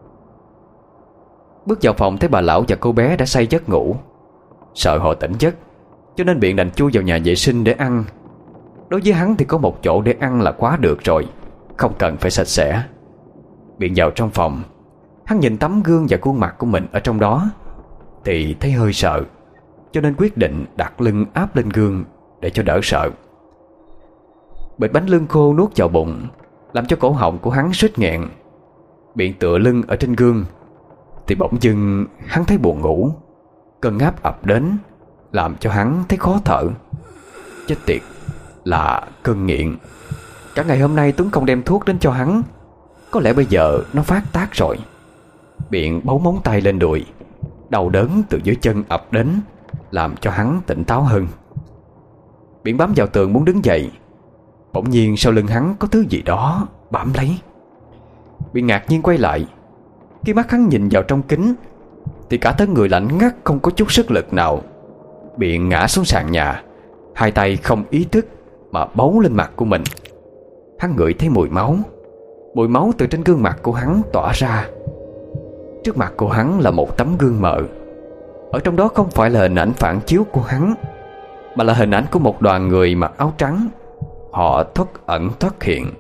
Bước vào phòng thấy bà lão và cô bé đã say giấc ngủ. Sợ họ tỉnh giấc, cho nên Biện đành chui vào nhà vệ sinh để ăn. Đối với hắn thì có một chỗ để ăn là quá được rồi, không cần phải sạch sẽ. Biện vào trong phòng. Hắn nhìn tấm gương và khuôn mặt của mình ở trong đó thì thấy hơi sợ, cho nên quyết định đặt lưng áp lên gương để cho đỡ sợ. Bịch bánh lương khô nuốt vào bụng, làm cho cổ họng của hắn suýt nghẹn. Biện tựa lưng ở trên gương thì bỗng dưng hắn thấy buồn ngủ. Cơn ngáp ập đến, làm cho hắn thấy khó thở. Chết tiệt, là cơn nghiện. Cả ngày hôm nay Tuấn không đem thuốc đến cho hắn, có lẽ bây giờ nó phát tác rồi. Biện bấu móng tay lên đùi. Đau đớn từ dưới chân ập đến, làm cho hắn tỉnh táo hơn. Biện bám vào tường muốn đứng dậy. Bỗng nhiên sau lưng hắn có thứ gì đó bám lấy. Biện ngạc nhiên quay lại. Khi mắt hắn nhìn vào trong kính thì cả thân người lạnh ngắt, không có chút sức lực nào. Biện ngã xuống sàn nhà, hai tay không ý thức mà bấu lên mặt của mình. Hắn ngửi thấy mùi máu. Mùi máu từ trên gương mặt của hắn tỏa ra. Trước mặt của hắn là một tấm gương mờ. Ở trong đó không phải là hình ảnh phản chiếu của hắn, mà là hình ảnh của một đoàn người mặc áo trắng. Họ thoát ẩn thoát hiện.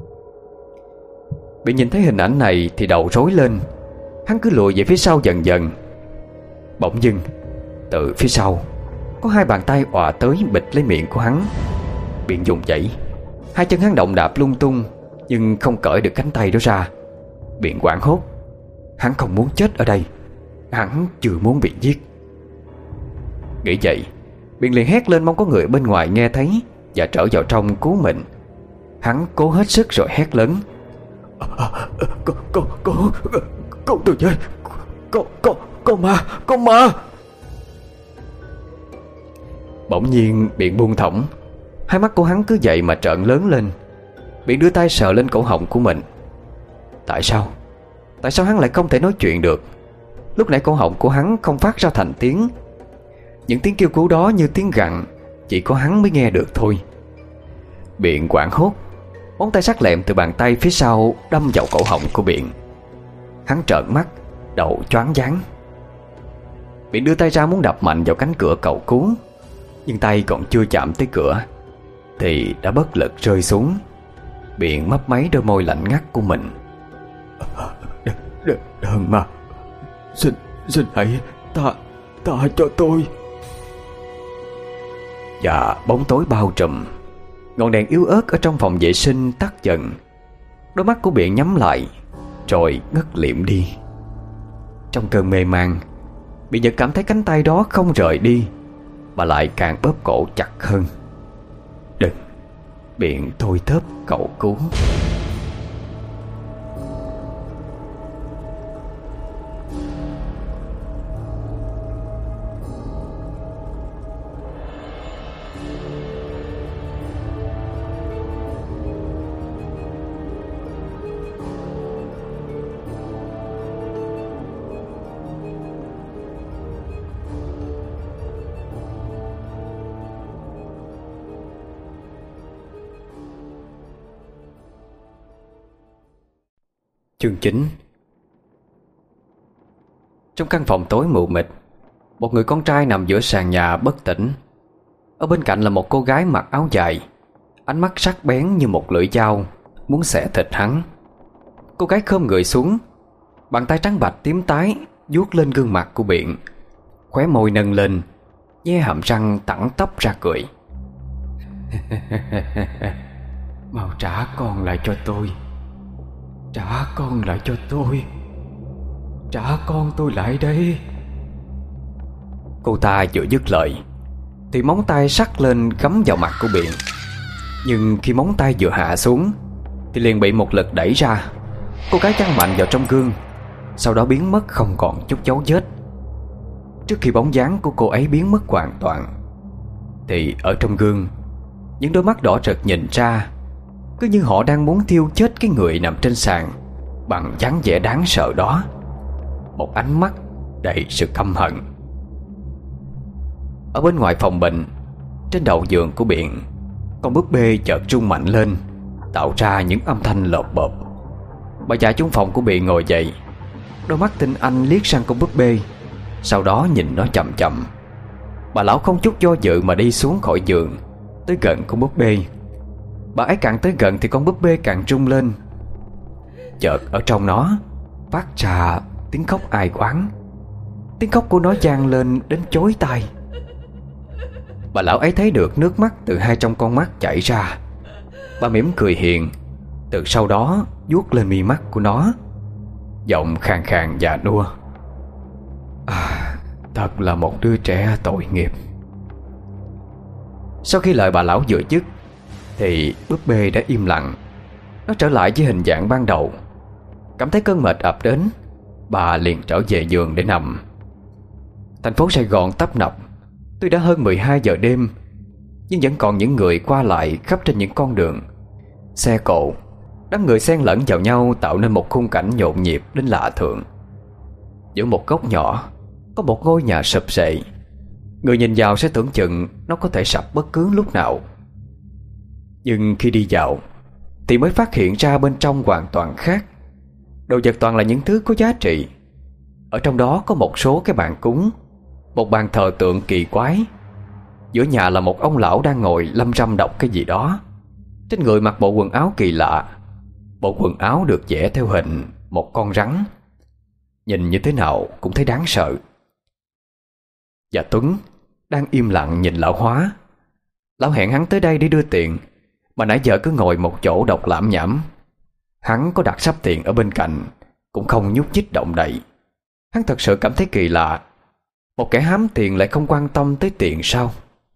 Bị nhìn thấy hình ảnh này thì đầu rối lên. Hắn cứ lùi về phía sau dần dần. Bỗng dưng từ phía sau có hai bàn tay òa tới bịt lấy miệng của hắn. Biện dùng dãy, hai chân hắn động đạp lung tung, nhưng không cởi được cánh tay đó ra. Biện hoảng hốt. Hắn không muốn chết ở đây, hắn chưa muốn bị giết. Nghĩ vậy, Biện liền hét lên mong có người bên ngoài nghe thấy và trở vào trong cứu mình. Hắn cố hết sức rồi hét lớn: Con, con, con, con tôi chơi, con, con, con ma, con ma. Bỗng nhiên Biện buông thõng. Hai mắt của hắn cứ vậy mà trợn lớn lên. Biện đưa tay sờ lên cổ họng của mình. Tại sao? Tại sao hắn lại không thể nói chuyện được? Lúc nãy cổ họng của hắn không phát ra thành tiếng. Những tiếng kêu cứu đó như tiếng gặn, chỉ có hắn mới nghe được thôi. Biện hoảng hốt. Móng tay sắc lẹm từ bàn tay phía sau đâm vào cổ họng của Biện. Hắn trợn mắt, đầu choáng váng. Biện đưa tay ra muốn đập mạnh vào cánh cửa cầu cứu, nhưng tay còn chưa chạm tới cửa thì đã bất lực rơi xuống. Biện mấp máy đôi môi lạnh ngắt của mình. Đừng, đừng, đừng mà. Xin, xin hãy tha, tha cho tôi. Và bóng tối bao trùm. Ngọn đèn yếu ớt ở trong phòng vệ sinh tắt dần. Đôi mắt của Biện nhắm lại rồi ngất lịm đi. Trong cơn mê man, Biện vẫn cảm thấy cánh tay đó không rời đi, mà lại càng bóp cổ chặt hơn. Đừng. Biện thôi thớp cầu cứu. Chương chín. Trong căn phòng tối mù mịt, một người con trai nằm giữa sàn nhà bất tỉnh. Ở bên cạnh là một cô gái mặc áo dài, ánh mắt sắc bén như một lưỡi dao, muốn xẻ thịt hắn. Cô gái khom người xuống, bàn tay trắng bạch tím tái vuốt lên gương mặt của Biện, khóe môi nâng lên, nhe hàm răng tẳng tóc ra cười. Mau trả con lại cho tôi. Trả con lại cho tôi. Trả con tôi lại đây. Cô ta vừa dứt lời thì móng tay sắc lên gắm vào mặt của Biện. Nhưng khi móng tay vừa hạ xuống thì liền bị một lực đẩy ra. Cô gái chăn mạnh vào trong gương, sau đó biến mất không còn chút dấu vết. Trước khi bóng dáng của cô ấy biến mất hoàn toàn thì ở trong gương, những đôi mắt đỏ rực nhìn ra, cứ như họ đang muốn thiêu chết cái người nằm trên sàn bằng dáng vẻ đáng sợ đó. một ánh mắt đầy sự căm hận. Ở bên ngoài phòng bệnh, trên đầu giường của Biện, con búp bê chợt rung mạnh lên, tạo ra những âm thanh lộp bộp. Bà già chung phòng của Biện ngồi dậy, đôi mắt tinh anh liếc sang con búp bê, sau đó nhìn nó chậm chậm. Bà lão không chút do dự mà đi xuống khỏi giường, tới gần con búp bê. Bà ấy càng tới gần thì con búp bê càng rung lên. Chợt ở trong nó phát ra tiếng khóc ai oán. Tiếng khóc của nó vang lên đến chói tai. Bà lão ấy thấy được nước mắt từ hai trong con mắt chảy ra. Bà mỉm cười hiền, từ sau đó vuốt lên mi mắt của nó, giọng khàn khàn già nua: à, thật là một đứa trẻ tội nghiệp. Sau khi lời bà lão vừa dứt thì búp bê đã im lặng. Nó trở lại với hình dạng ban đầu. Cảm thấy cơn mệt ập đến, bà liền trở về giường để nằm. Thành phố Sài Gòn tấp nập. Tuy đã hơn mười hai giờ đêm, nhưng vẫn còn những người qua lại khắp trên những con đường. Xe cộ, đám người xen lẫn vào nhau tạo nên một khung cảnh nhộn nhịp đến lạ thường. Giữa một góc nhỏ có một ngôi nhà sụp sệ. Người nhìn vào sẽ tưởng chừng nó có thể sập bất cứ lúc nào. Nhưng khi đi vào thì mới phát hiện ra bên trong hoàn toàn khác. Đồ vật toàn là những thứ có giá trị. Ở trong đó có một số cái bàn cúng, một bàn thờ tượng kỳ quái. Giữa nhà là một ông lão đang ngồi lâm râm đọc cái gì đó. Trên người mặc bộ quần áo kỳ lạ. Bộ quần áo được vẽ theo hình một con rắn. Nhìn như thế nào cũng thấy đáng sợ. Và Tuấn đang im lặng nhìn lão Hóa. Lão hẹn hắn tới đây để đưa tiền, mà nãy giờ cứ ngồi một chỗ đọc lảm nhảm. Hắn có đặt sắp tiền ở bên cạnh, cũng không nhúc nhích động đậy. Hắn thật sự cảm thấy kỳ lạ. Một kẻ hám tiền lại không quan tâm tới tiền sao?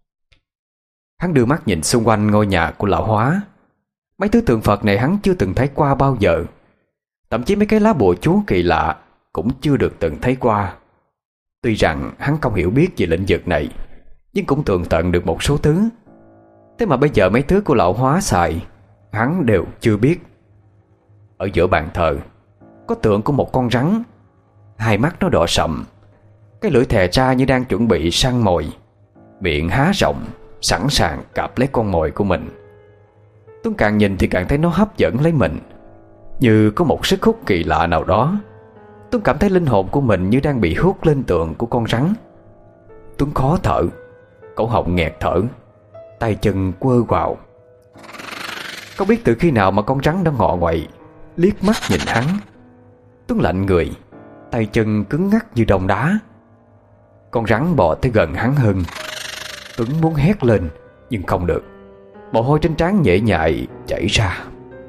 Hắn đưa mắt nhìn xung quanh ngôi nhà của lão Hóa. Mấy thứ tượng Phật này hắn chưa từng thấy qua bao giờ. Thậm chí mấy cái lá bùa chú kỳ lạ cũng chưa được từng thấy qua. Tuy rằng hắn không hiểu biết về lĩnh vực này, nhưng cũng tường tận được một số thứ. Thế mà bây giờ mấy thứ của lão Hóa xài hắn đều chưa biết. Ở giữa bàn thờ có tượng của một con rắn. Hai mắt nó đỏ sậm, cái lưỡi thè ra như đang chuẩn bị săn mồi, miệng há rộng sẵn sàng cạp lấy con mồi của mình. Tuấn càng nhìn thì càng thấy nó hấp dẫn lấy mình, như có một sức hút kỳ lạ nào đó. Tuấn cảm thấy linh hồn của mình như đang bị hút lên tượng của con rắn. Tuấn khó thở, cổ họng nghẹt thở, tay chân quơ quào. Không biết từ khi nào mà con rắn đã ngọ nguậy, liếc mắt nhìn hắn. Tuấn lạnh người, tay chân cứng ngắc như đông đá. Con rắn bò tới gần hắn hơn. Tuấn muốn hét lên nhưng không được. Mồ hôi trên trán nhễ nhại chảy ra.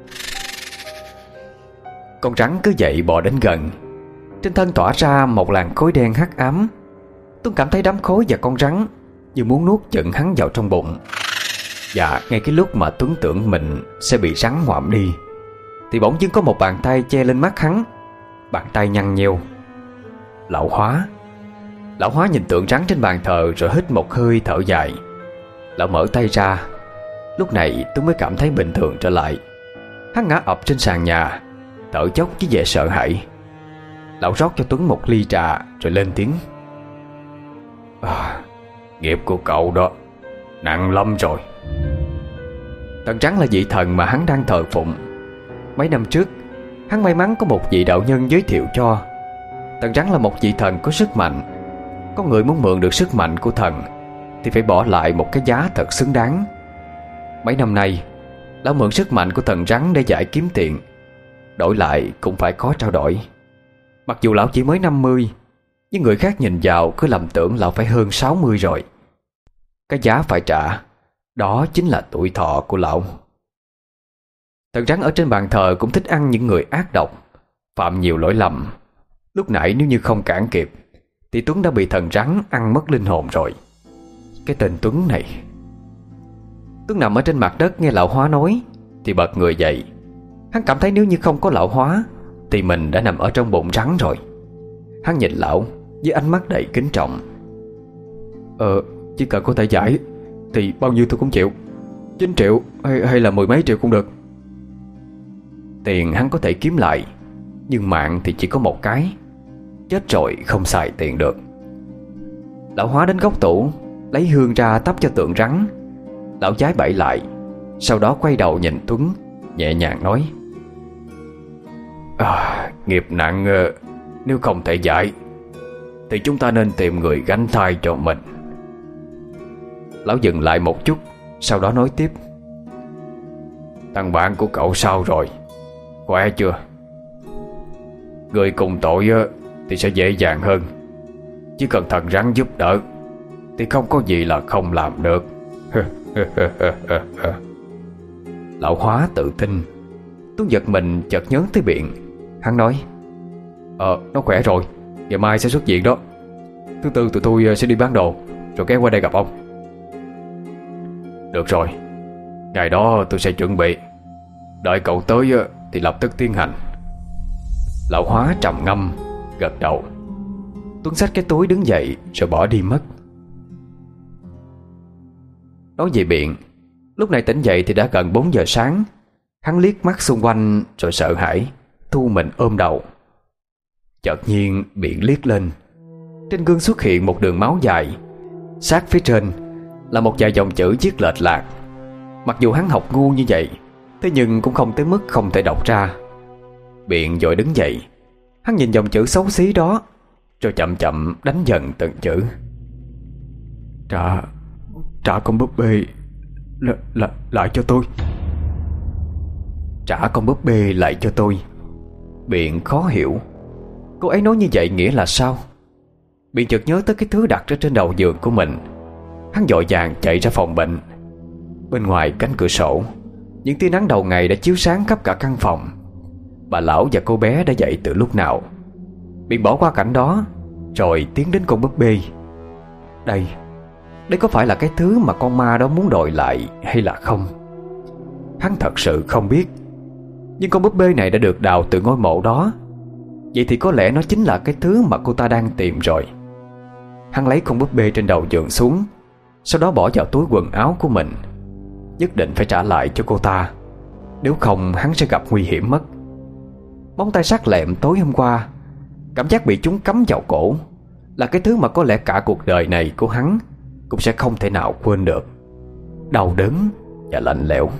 Con rắn cứ vậy bò đến gần. Trên thân tỏa ra một làn khói đen hắc ám. Tuấn cảm thấy đám khói và con rắn như muốn nuốt chửng hắn vào trong bụng. Và ngay cái lúc mà Tuấn tưởng mình sẽ bị rắn ngoạm đi, thì bỗng dưng có một bàn tay che lên mắt hắn. Bàn tay nhăn nheo. Lão Hóa. Lão Hóa nhìn tượng rắn trên bàn thờ rồi hít một hơi thở dài. Lão mở tay ra. Lúc này Tuấn mới cảm thấy bình thường trở lại. Hắn ngã ập trên sàn nhà, thở dốc với vẻ sợ hãi. Lão rót cho Tuấn một ly trà rồi lên tiếng: à, nghiệp của cậu đó nặng lắm rồi. Thần rắn là vị thần mà hắn đang thờ phụng. Mấy năm trước hắn may mắn có một vị đạo nhân giới thiệu cho. Thần rắn là một vị thần có sức mạnh. Có người muốn mượn được sức mạnh của thần thì phải bỏ lại một cái giá thật xứng đáng. Mấy năm nay lão mượn sức mạnh của thần rắn để giải kiếm tiền. Đổi lại cũng phải có trao đổi. Mặc dù lão chỉ mới năm mươi, nhưng người khác nhìn vào cứ lầm tưởng lão phải hơn sáu mươi rồi. Cái giá phải trả đó chính là tuổi thọ của lão. Thần rắn ở trên bàn thờ cũng thích ăn những người ác độc, phạm nhiều lỗi lầm. Lúc nãy nếu như không cản kịp thì Tuấn đã bị thần rắn ăn mất linh hồn rồi. Cái tên Tuấn này. Tuấn nằm ở trên mặt đất nghe lão Hóa nói thì bật người dậy. Hắn cảm thấy nếu như không có lão Hóa thì mình đã nằm ở trong bụng rắn rồi. Hắn nhìn lão với ánh mắt đầy kính trọng. Ờ, chỉ cần có thể giải thì bao nhiêu tôi cũng chịu. Chín triệu hay, hay là mười mấy triệu cũng được. Tiền hắn có thể kiếm lại, nhưng mạng thì chỉ có một cái. chết rồi không xài tiền được. Lão Hóa đến góc tủ, lấy hương ra tắp cho tượng rắn. Lão giái bẫy lại, sau đó quay đầu nhìn Tuấn, nhẹ nhàng nói: à, nghiệp nặng, nếu không thể giải thì chúng ta nên tìm người gánh thay cho mình. Lão dừng lại một chút, sau đó nói tiếp: thằng bạn của cậu sao rồi? Khỏe chưa? Người cùng tội thì sẽ dễ dàng hơn, chỉ cần thằng rắn giúp đỡ thì không có gì là không làm được. Lão Hóa tự tin. Tuấn giật mình chợt nhớ tới Biện. Hắn nói: Ờ, nó khỏe rồi, ngày mai sẽ xuất viện đó. Thứ tư tụi tôi sẽ đi bán đồ, rồi ghé qua đây gặp ông. Được rồi, ngày đó tôi sẽ chuẩn bị. Đợi cậu tới thì lập tức tiến hành. Lão Hóa trầm ngâm, gật đầu. Tuấn xách cái túi đứng dậy rồi bỏ đi mất. Nói về Biện, lúc này tỉnh dậy thì đã gần bốn giờ sáng. Hắn liếc mắt xung quanh rồi sợ hãi, thu mình ôm đầu. Chợt nhiên Biện liếc lên. Trên gương xuất hiện một đường máu dài. Sát phía trên là một vài dòng chữ viết lệch lạc. Mặc dù hắn học ngu như vậy, thế nhưng cũng không tới mức không thể đọc ra. Biện vội đứng dậy. Hắn nhìn dòng chữ xấu xí đó, rồi chậm chậm đánh dần từng chữ. Trả Trả con búp bê l, l, lại cho tôi. Trả con búp bê lại cho tôi. Biện khó hiểu. Cô ấy nói như vậy nghĩa là sao? Biện chợt nhớ tới cái thứ đặt ở trên đầu giường của mình. Hắn vội vàng chạy ra phòng bệnh. Bên ngoài cánh cửa sổ, những tia nắng đầu ngày đã chiếu sáng khắp cả căn phòng. Bà lão và cô bé đã dậy từ lúc nào. Biện bỏ qua cảnh đó, rồi tiến đến con búp bê. Đây Đây có phải là cái thứ mà con ma đó muốn đòi lại hay là không? Hắn thật sự không biết. Nhưng con búp bê này đã được đào từ ngôi mộ đó. Vậy thì có lẽ nó chính là cái thứ mà cô ta đang tìm rồi. Hắn lấy con búp bê trên đầu giường xuống, sau đó bỏ vào túi quần áo của mình. Nhất định phải trả lại cho cô ta, nếu không hắn sẽ gặp nguy hiểm mất. Móng tay sắc lẹm tối hôm qua, cảm giác bị chúng cắm vào cổ, là cái thứ mà có lẽ cả cuộc đời này của hắn cũng sẽ không thể nào quên được. Đau đớn và lạnh lẽo.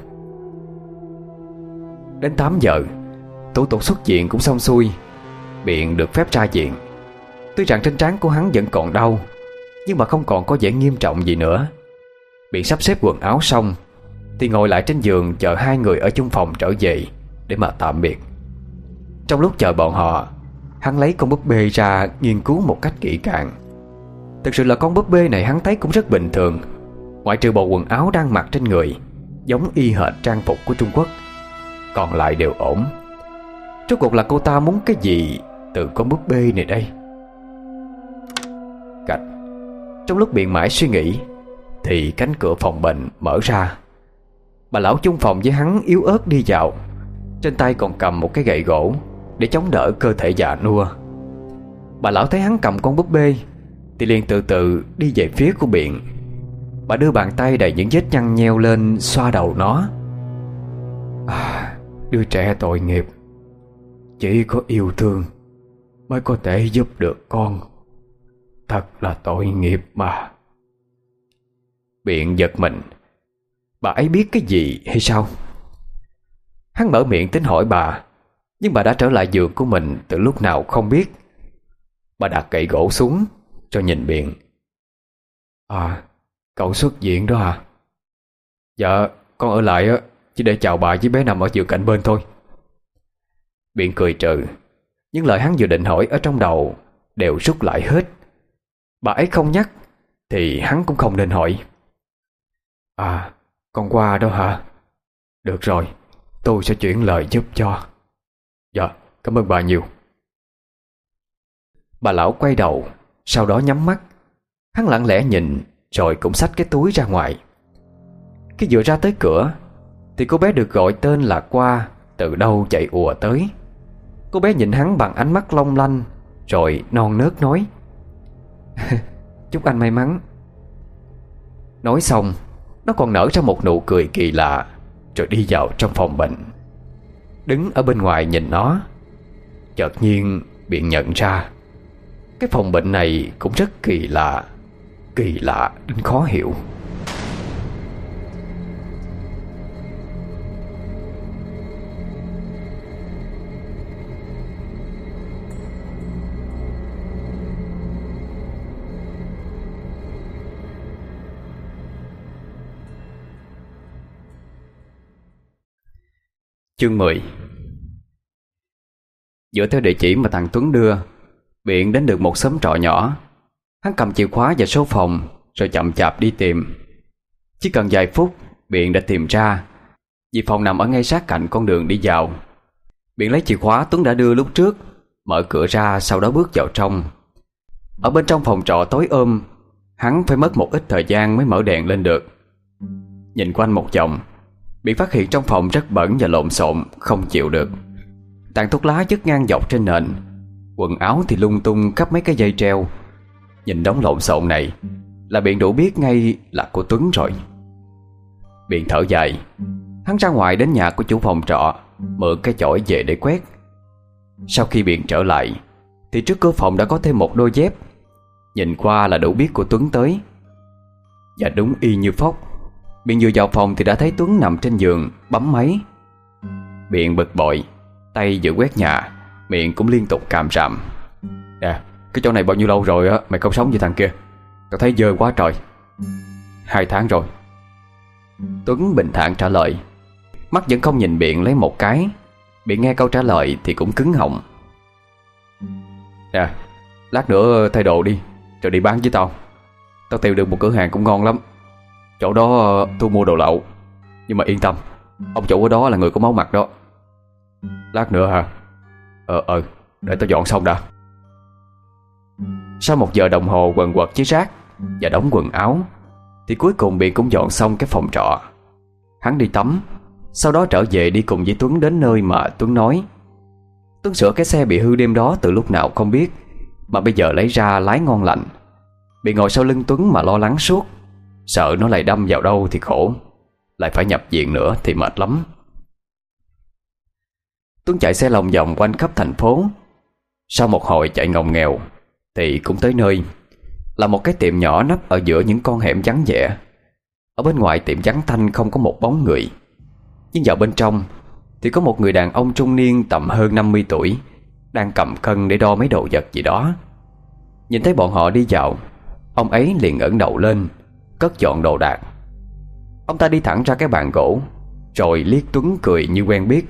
Đến tám giờ, thủ tục xuất viện cũng xong xuôi. Biện được phép ra viện. Tuy rằng trên trán của hắn vẫn còn đau, nhưng mà không còn có vẻ nghiêm trọng gì nữa. Biện sắp xếp quần áo xong thì ngồi lại trên giường chờ hai người ở chung phòng trở về để mà tạm biệt. Trong lúc chờ bọn họ, hắn lấy con búp bê ra nghiên cứu một cách kỹ càng. Thực sự là con búp bê này hắn thấy cũng rất bình thường, ngoại trừ bộ quần áo đang mặc trên người giống y hệt trang phục của Trung Quốc, còn lại đều ổn. Rốt cuộc là cô ta muốn cái gì từ con búp bê này đây? Cạch. Trong lúc Biện mãi suy nghĩ thì cánh cửa phòng bệnh mở ra. Bà lão chung phòng với hắn yếu ớt đi vào, trên tay còn cầm một cái gậy gỗ để chống đỡ cơ thể già nua. Bà lão thấy hắn cầm con búp bê thì liền từ từ đi về phía của Biện. Bà đưa bàn tay đầy những vết nhăn nheo lên xoa đầu nó. À, đứa trẻ tội nghiệp, chỉ có yêu thương mới có thể giúp được con. Thật là tội nghiệp mà. Biện giật mình. Bà ấy biết cái gì hay sao? Hắn mở miệng tính hỏi bà, nhưng bà đã trở lại giường của mình từ lúc nào không biết. Bà đặt gậy gỗ xuống rồi nhìn Biện. À, cậu xuất viện đó à? Dạ, con ở lại chỉ để chào bà với bé nằm ở giường cạnh bên thôi. Biện cười trừ. Những lời hắn vừa định hỏi ở trong đầu đều rút lại hết. Bà ấy không nhắc thì hắn cũng không nên hỏi. À, con qua đó hả? Được rồi, tôi sẽ chuyển lời giúp cho. Dạ, cảm ơn bà nhiều. Bà lão quay đầu, sau đó nhắm mắt. Hắn lặng lẽ nhìn rồi cũng xách cái túi ra ngoài. Khi vừa ra tới cửa thì cô bé được gọi tên là Qua từ đâu chạy ùa tới. Cô bé nhìn hắn bằng ánh mắt long lanh, rồi non nớt nói: chúc anh may mắn. Nói xong, nó còn nở ra một nụ cười kỳ lạ, rồi đi vào trong phòng bệnh. Đứng ở bên ngoài nhìn nó, chợt nhiên Biện nhận ra Cái phòng bệnh này cũng rất kỳ lạ, kỳ lạ đến khó hiểu. Chương mười. Dựa theo địa chỉ mà thằng Tuấn đưa, Biện đến được một xóm trọ nhỏ. Hắn cầm chìa khóa và số phòng rồi chậm chạp đi tìm. Chỉ cần vài phút Biện đã tìm ra, vì phòng nằm ở ngay sát cạnh con đường đi vào. Biện lấy chìa khóa Tuấn đã đưa lúc trước, mở cửa ra, sau đó bước vào trong. Ở bên trong phòng trọ tối ôm, hắn phải mất một ít thời gian mới mở đèn lên được. Nhìn quanh một vòng, Biện phát hiện trong phòng rất bẩn và lộn xộn, không chịu được. Tàn thuốc lá chất ngang dọc trên nền, quần áo thì lung tung khắp mấy cái dây treo. Nhìn đống lộn xộn này là Biện đủ biết ngay là của Tuấn rồi. Biện thở dài, hắn ra ngoài đến nhà của chủ phòng trọ, mượn cái chổi về để quét. Sau khi Biện trở lại thì trước cửa phòng đã có thêm một đôi dép. Nhìn qua là đủ biết của Tuấn tới. Và đúng y như phóc, Biện vừa vào phòng thì đã thấy Tuấn nằm trên giường bấm máy. Biện bực bội, tay vừa quét nhà, miệng cũng liên tục càm ràm. Nè, cái chỗ này bao nhiêu lâu rồi á mày không sống với thằng kia? Tao thấy dơ quá trời. Hai tháng rồi. Tuấn bình thản trả lời, mắt vẫn không nhìn Biện lấy một cái. Biện nghe câu trả lời thì cũng cứng họng. Nè, lát nữa thay đồ đi rồi đi bán với tao. Tao tìm được một cửa hàng cũng ngon lắm. Chỗ đó thu mua đồ lậu, nhưng mà yên tâm, ông chủ ở đó là người có máu mặt đó. Lát nữa hả? Ờ ờ để tao dọn xong đã. Sau một giờ đồng hồ quần quật với rác và đóng quần áo thì cuối cùng Biện cũng dọn xong cái phòng trọ. Hắn đi tắm, sau đó trở về đi cùng với Tuấn đến nơi mà Tuấn nói. Tuấn sửa cái xe bị hư đêm đó từ lúc nào không biết, mà bây giờ lấy ra lái ngon lành. Biện ngồi sau lưng Tuấn mà lo lắng suốt, sợ nó lại đâm vào đâu thì khổ, lại phải nhập viện nữa thì mệt lắm. Tuấn chạy xe lòng vòng quanh khắp thành phố. Sau một hồi chạy ngòng nghèo thì cũng tới nơi, là một cái tiệm nhỏ nấp ở giữa những con hẻm vắng vẻ. Ở bên ngoài tiệm vắng tanh không có một bóng người, nhưng vào bên trong thì có một người đàn ông trung niên tầm hơn năm mươi tuổi, đang cầm cân để đo mấy đồ vật gì đó. Nhìn thấy bọn họ đi vào, ông ấy liền ngẩng đầu lên, cất dọn đồ đạc. Ông ta đi thẳng ra cái bàn gỗ, rồi liếc Tuấn cười như quen biết.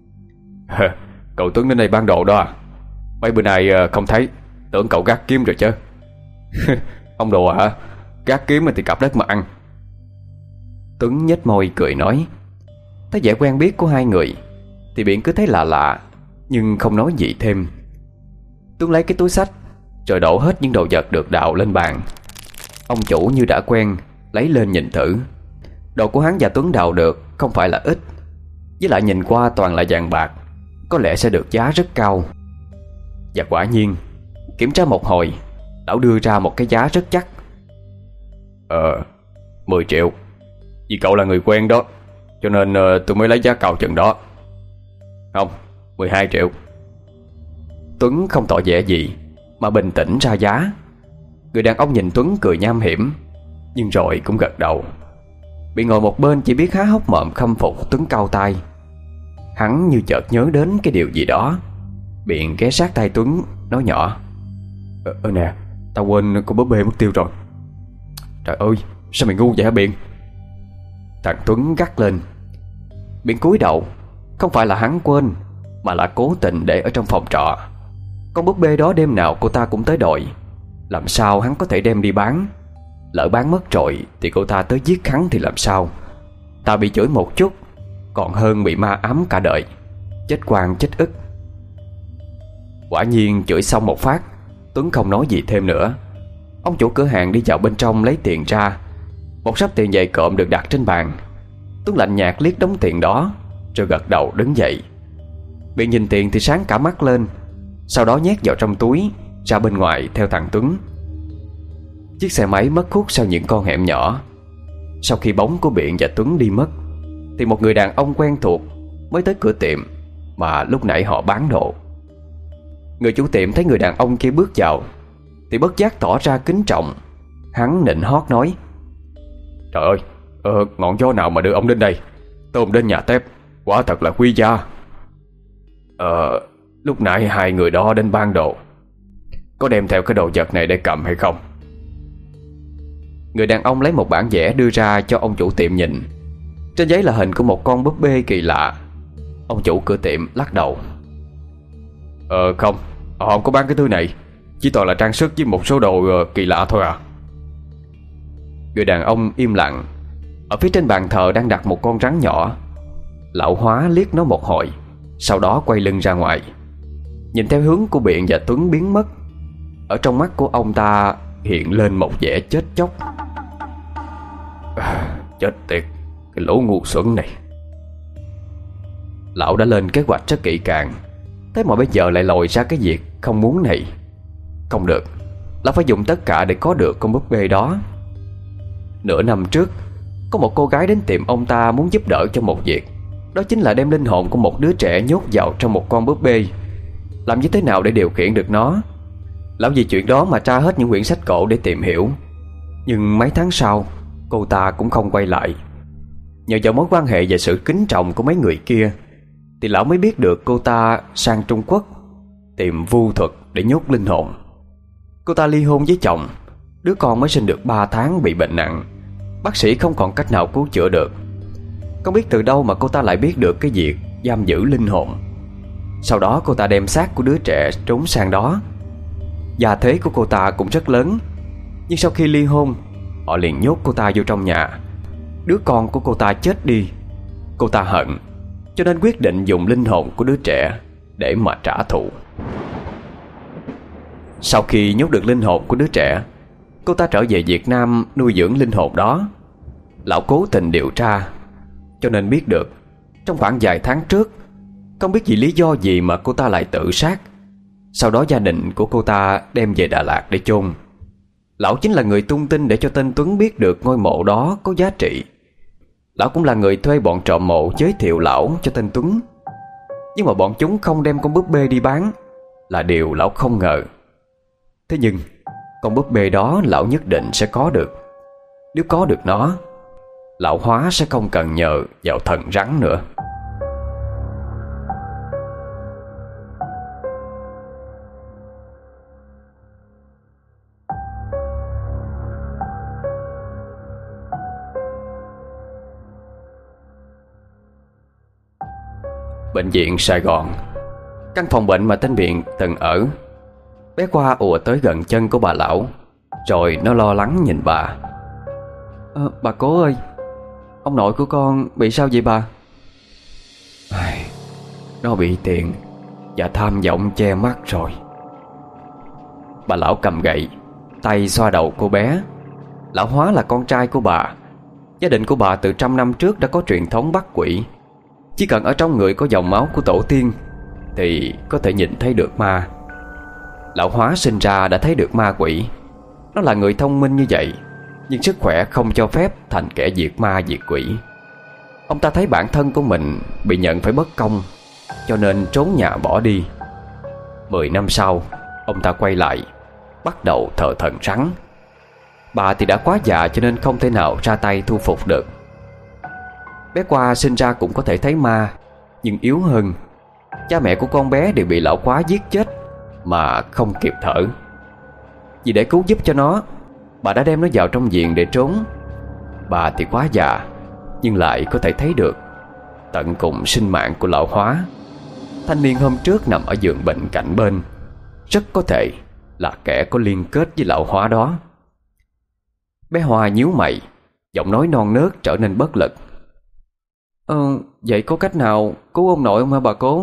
Cậu Tuấn đến đây bán đồ đó à? Mấy bữa nay không thấy, tưởng cậu gác kiếm rồi chứ. Ông đùa hả? Gác kiếm thì cặp đất mà ăn. Tuấn nhếch môi cười nói. Thấy vẻ quen biết của hai người thì Biện cứ thấy lạ lạ, nhưng không nói gì thêm. Tuấn lấy cái túi xách rồi đổ hết những đồ vật được đào lên bàn. Ông chủ như đã quen, lấy lên nhìn thử. Đồ của hắn và Tuấn đào được không phải là ít, với lại nhìn qua toàn là vàng bạc, có lẽ sẽ được giá rất cao. Và quả nhiên, kiểm tra một hồi, lão đưa ra một cái giá rất chắc. Ờ, mười triệu. Vì cậu là người quen đó, cho nên uh, tôi mới lấy giá cao chừng đó. Không, mười hai triệu. Tuấn không tỏ vẻ gì, mà bình tĩnh ra giá. Người đàn ông nhìn Tuấn cười nham hiểm, nhưng rồi cũng gật đầu. Bị ngồi một bên chỉ biết há hốc mồm khâm phục Tuấn cau tay. Hắn như chợt nhớ đến cái điều gì đó, Biện ghé sát tay Tuấn nói nhỏ. Ờ, ờ nè, tao quên con búp bê mất tiêu rồi. Trời ơi, sao mày ngu vậy hả Biện? Thằng Tuấn gắt lên. Biện cúi đầu. Không phải là hắn quên, mà là cố tình để ở trong phòng trọ. Con búp bê đó đêm nào cô ta cũng tới đòi, làm sao hắn có thể đem đi bán? Lỡ bán mất rồi thì cô ta tới giết hắn thì làm sao? Ta bị chửi một chút còn hơn bị ma ám cả đời, chết quan chết ức. Quả nhiên chửi xong một phát, Tuấn không nói gì thêm nữa. Ông chủ cửa hàng đi vào bên trong lấy tiền ra. Một sắp tiền dày cộm được đặt trên bàn. Tuấn lạnh nhạt liếc đống tiền đó, rồi gật đầu đứng dậy. Biện nhìn tiền thì sáng cả mắt lên, sau đó nhét vào trong túi, ra bên ngoài theo thằng Tuấn. Chiếc xe máy mất hút sau những con hẻm nhỏ. Sau khi bóng của Biện và Tuấn đi mất thì một người đàn ông quen thuộc mới tới cửa tiệm mà lúc nãy họ bán đồ. Người chủ tiệm thấy người đàn ông kia bước vào thì bất giác tỏ ra kính trọng. Hắn nịnh hót nói: Trời ơi, ờ, ngọn gió nào mà đưa ông đến đây? Tôm đến nhà Tép quả thật là quý giá. Ờ, lúc nãy hai người đó đến ban đồ, có đem theo cái đồ vật này để cầm hay không? Người đàn ông lấy một bản vẽ đưa ra cho ông chủ tiệm nhìn. Trên giấy là hình của một con búp bê kỳ lạ. Ông chủ cửa tiệm lắc đầu: Ờ không, họ không có bán cái thứ này. Chỉ toàn là trang sức với một số đồ kỳ lạ thôi à. Người đàn ông im lặng. Ở phía trên bàn thờ đang đặt một con rắn nhỏ. Lão Hóa liếc nó một hồi, sau đó quay lưng ra ngoài, nhìn theo hướng của Biện và Tuấn biến mất. Ở trong mắt của ông ta hiện lên một vẻ chết chóc. à, Chết tiệt, cái lũ ngu xuẩn này. Lão đã lên kế hoạch rất kỹ càng, thế mà bây giờ lại lòi ra cái việc không muốn này. Không được, lão phải dùng tất cả để có được con búp bê đó. Nửa năm trước, có một cô gái đến tìm ông ta muốn giúp đỡ cho một việc. Đó chính là đem linh hồn của một đứa trẻ nhốt vào trong một con búp bê. Làm như thế nào để điều khiển được nó? Lão vì chuyện đó mà tra hết những quyển sách cổ để tìm hiểu. Nhưng mấy tháng sau, cô ta cũng không quay lại. Nhờ vào mối quan hệ và sự kính trọng của mấy người kia, thì lão mới biết được cô ta sang Trung Quốc tìm vu thuật để nhốt linh hồn. Cô ta ly hôn với chồng. Đứa con mới sinh được ba tháng bị bệnh nặng. Bác sĩ không còn cách nào cứu chữa được. Không biết từ đâu mà cô ta lại biết được cái việc giam giữ linh hồn. Sau đó cô ta đem xác của đứa trẻ trốn sang đó. Gia thế của cô ta cũng rất lớn. Nhưng sau khi ly hôn, họ liền nhốt cô ta vô trong nhà. Đứa con của cô ta chết đi. Cô ta hận, cho nên quyết định dùng linh hồn của đứa trẻ để mà trả thù. Sau khi nhốt được linh hồn của đứa trẻ, cô ta trở về Việt Nam nuôi dưỡng linh hồn đó. Lão cố tình điều tra, cho nên biết được trong khoảng vài tháng trước, không biết vì lý do gì mà cô ta lại tự sát. Sau đó gia đình của cô ta đem về Đà Lạt để chôn. Lão chính là người tung tin để cho tên Tuấn biết được ngôi mộ đó có giá trị. Lão cũng là người thuê bọn trộm mộ giới thiệu lão cho tên Tuấn. Nhưng mà bọn chúng không đem con búp bê đi bán là điều lão không ngờ. Thế nhưng con búp bê đó lão nhất định sẽ có được. Nếu có được nó, lão Hóa sẽ không cần nhờ vào thần rắn nữa. Bệnh viện Sài Gòn. Căn phòng bệnh mà tên Biện từng ở. Bé Khoa ùa tới gần chân của bà lão, rồi nó lo lắng nhìn bà. à, Bà cố ơi, ông nội của con bị sao vậy bà? Ai, nó bị tiền và tham vọng che mắt rồi. Bà lão cầm gậy, tay xoa đầu cô bé. Lão Hóa là con trai của bà. Gia đình của bà từ trăm năm trước đã có truyền thống bắt quỷ. Chỉ cần ở trong người có dòng máu của tổ tiên thì có thể nhìn thấy được ma. Lão Hóa sinh ra đã thấy được ma quỷ. Nó là người thông minh như vậy, nhưng sức khỏe không cho phép thành kẻ diệt ma diệt quỷ. Ông ta thấy bản thân của mình bị nhận phải bất công, cho nên trốn nhà bỏ đi. Mười năm sau, ông ta quay lại, bắt đầu thờ thần rắn. Bà thì đã quá già cho nên không thể nào ra tay thu phục được. Bé Khoa sinh ra cũng có thể thấy ma, nhưng yếu hơn. Cha mẹ của con bé đều bị lão Quá giết chết mà không kịp thở. Vì để cứu giúp cho nó, bà đã đem nó vào trong viện để trốn. Bà thì quá già, nhưng lại có thể thấy được tận cùng sinh mạng của lão Hóa. Thanh niên hôm trước nằm ở giường bệnh cạnh bên, rất có thể là kẻ có liên kết với lão Hóa đó. Bé Hoa nhíu mày, giọng nói non nớt trở nên bất lực. Ờ, vậy có cách nào cứu ông nội không hả bà cố?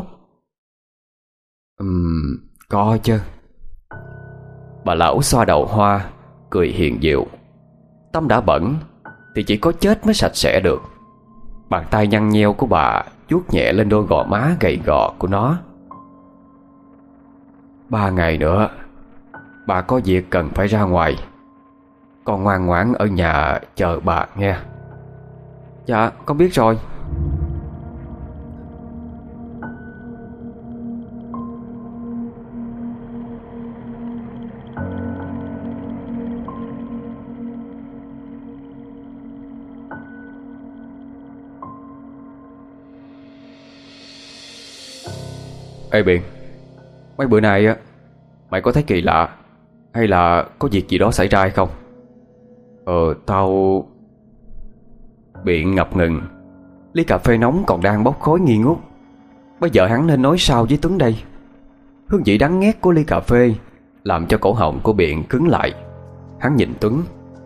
Ừm, có chứ. Bà lão xoa đầu Hoa, cười hiền diệu. Tâm đã bẩn thì chỉ có chết mới sạch sẽ được. Bàn tay nhăn nheo của bà vuốt nhẹ lên đôi gò má gầy gò của nó. Ba ngày nữa bà có việc cần phải ra ngoài. Con ngoan ngoãn ở nhà chờ bà nghe. Dạ con biết rồi. Ê Biện, mấy bữa nay á mày có thấy kỳ lạ hay là có việc gì đó xảy ra hay không? Ờ tao... Biện ngập ngừng. Ly cà phê nóng còn đang bốc khói nghi ngút. Bây giờ hắn nên nói sao với Tuấn đây? Hương vị đắng nghét của ly cà phê làm cho cổ họng của Biện cứng lại. Hắn nhìn Tuấn.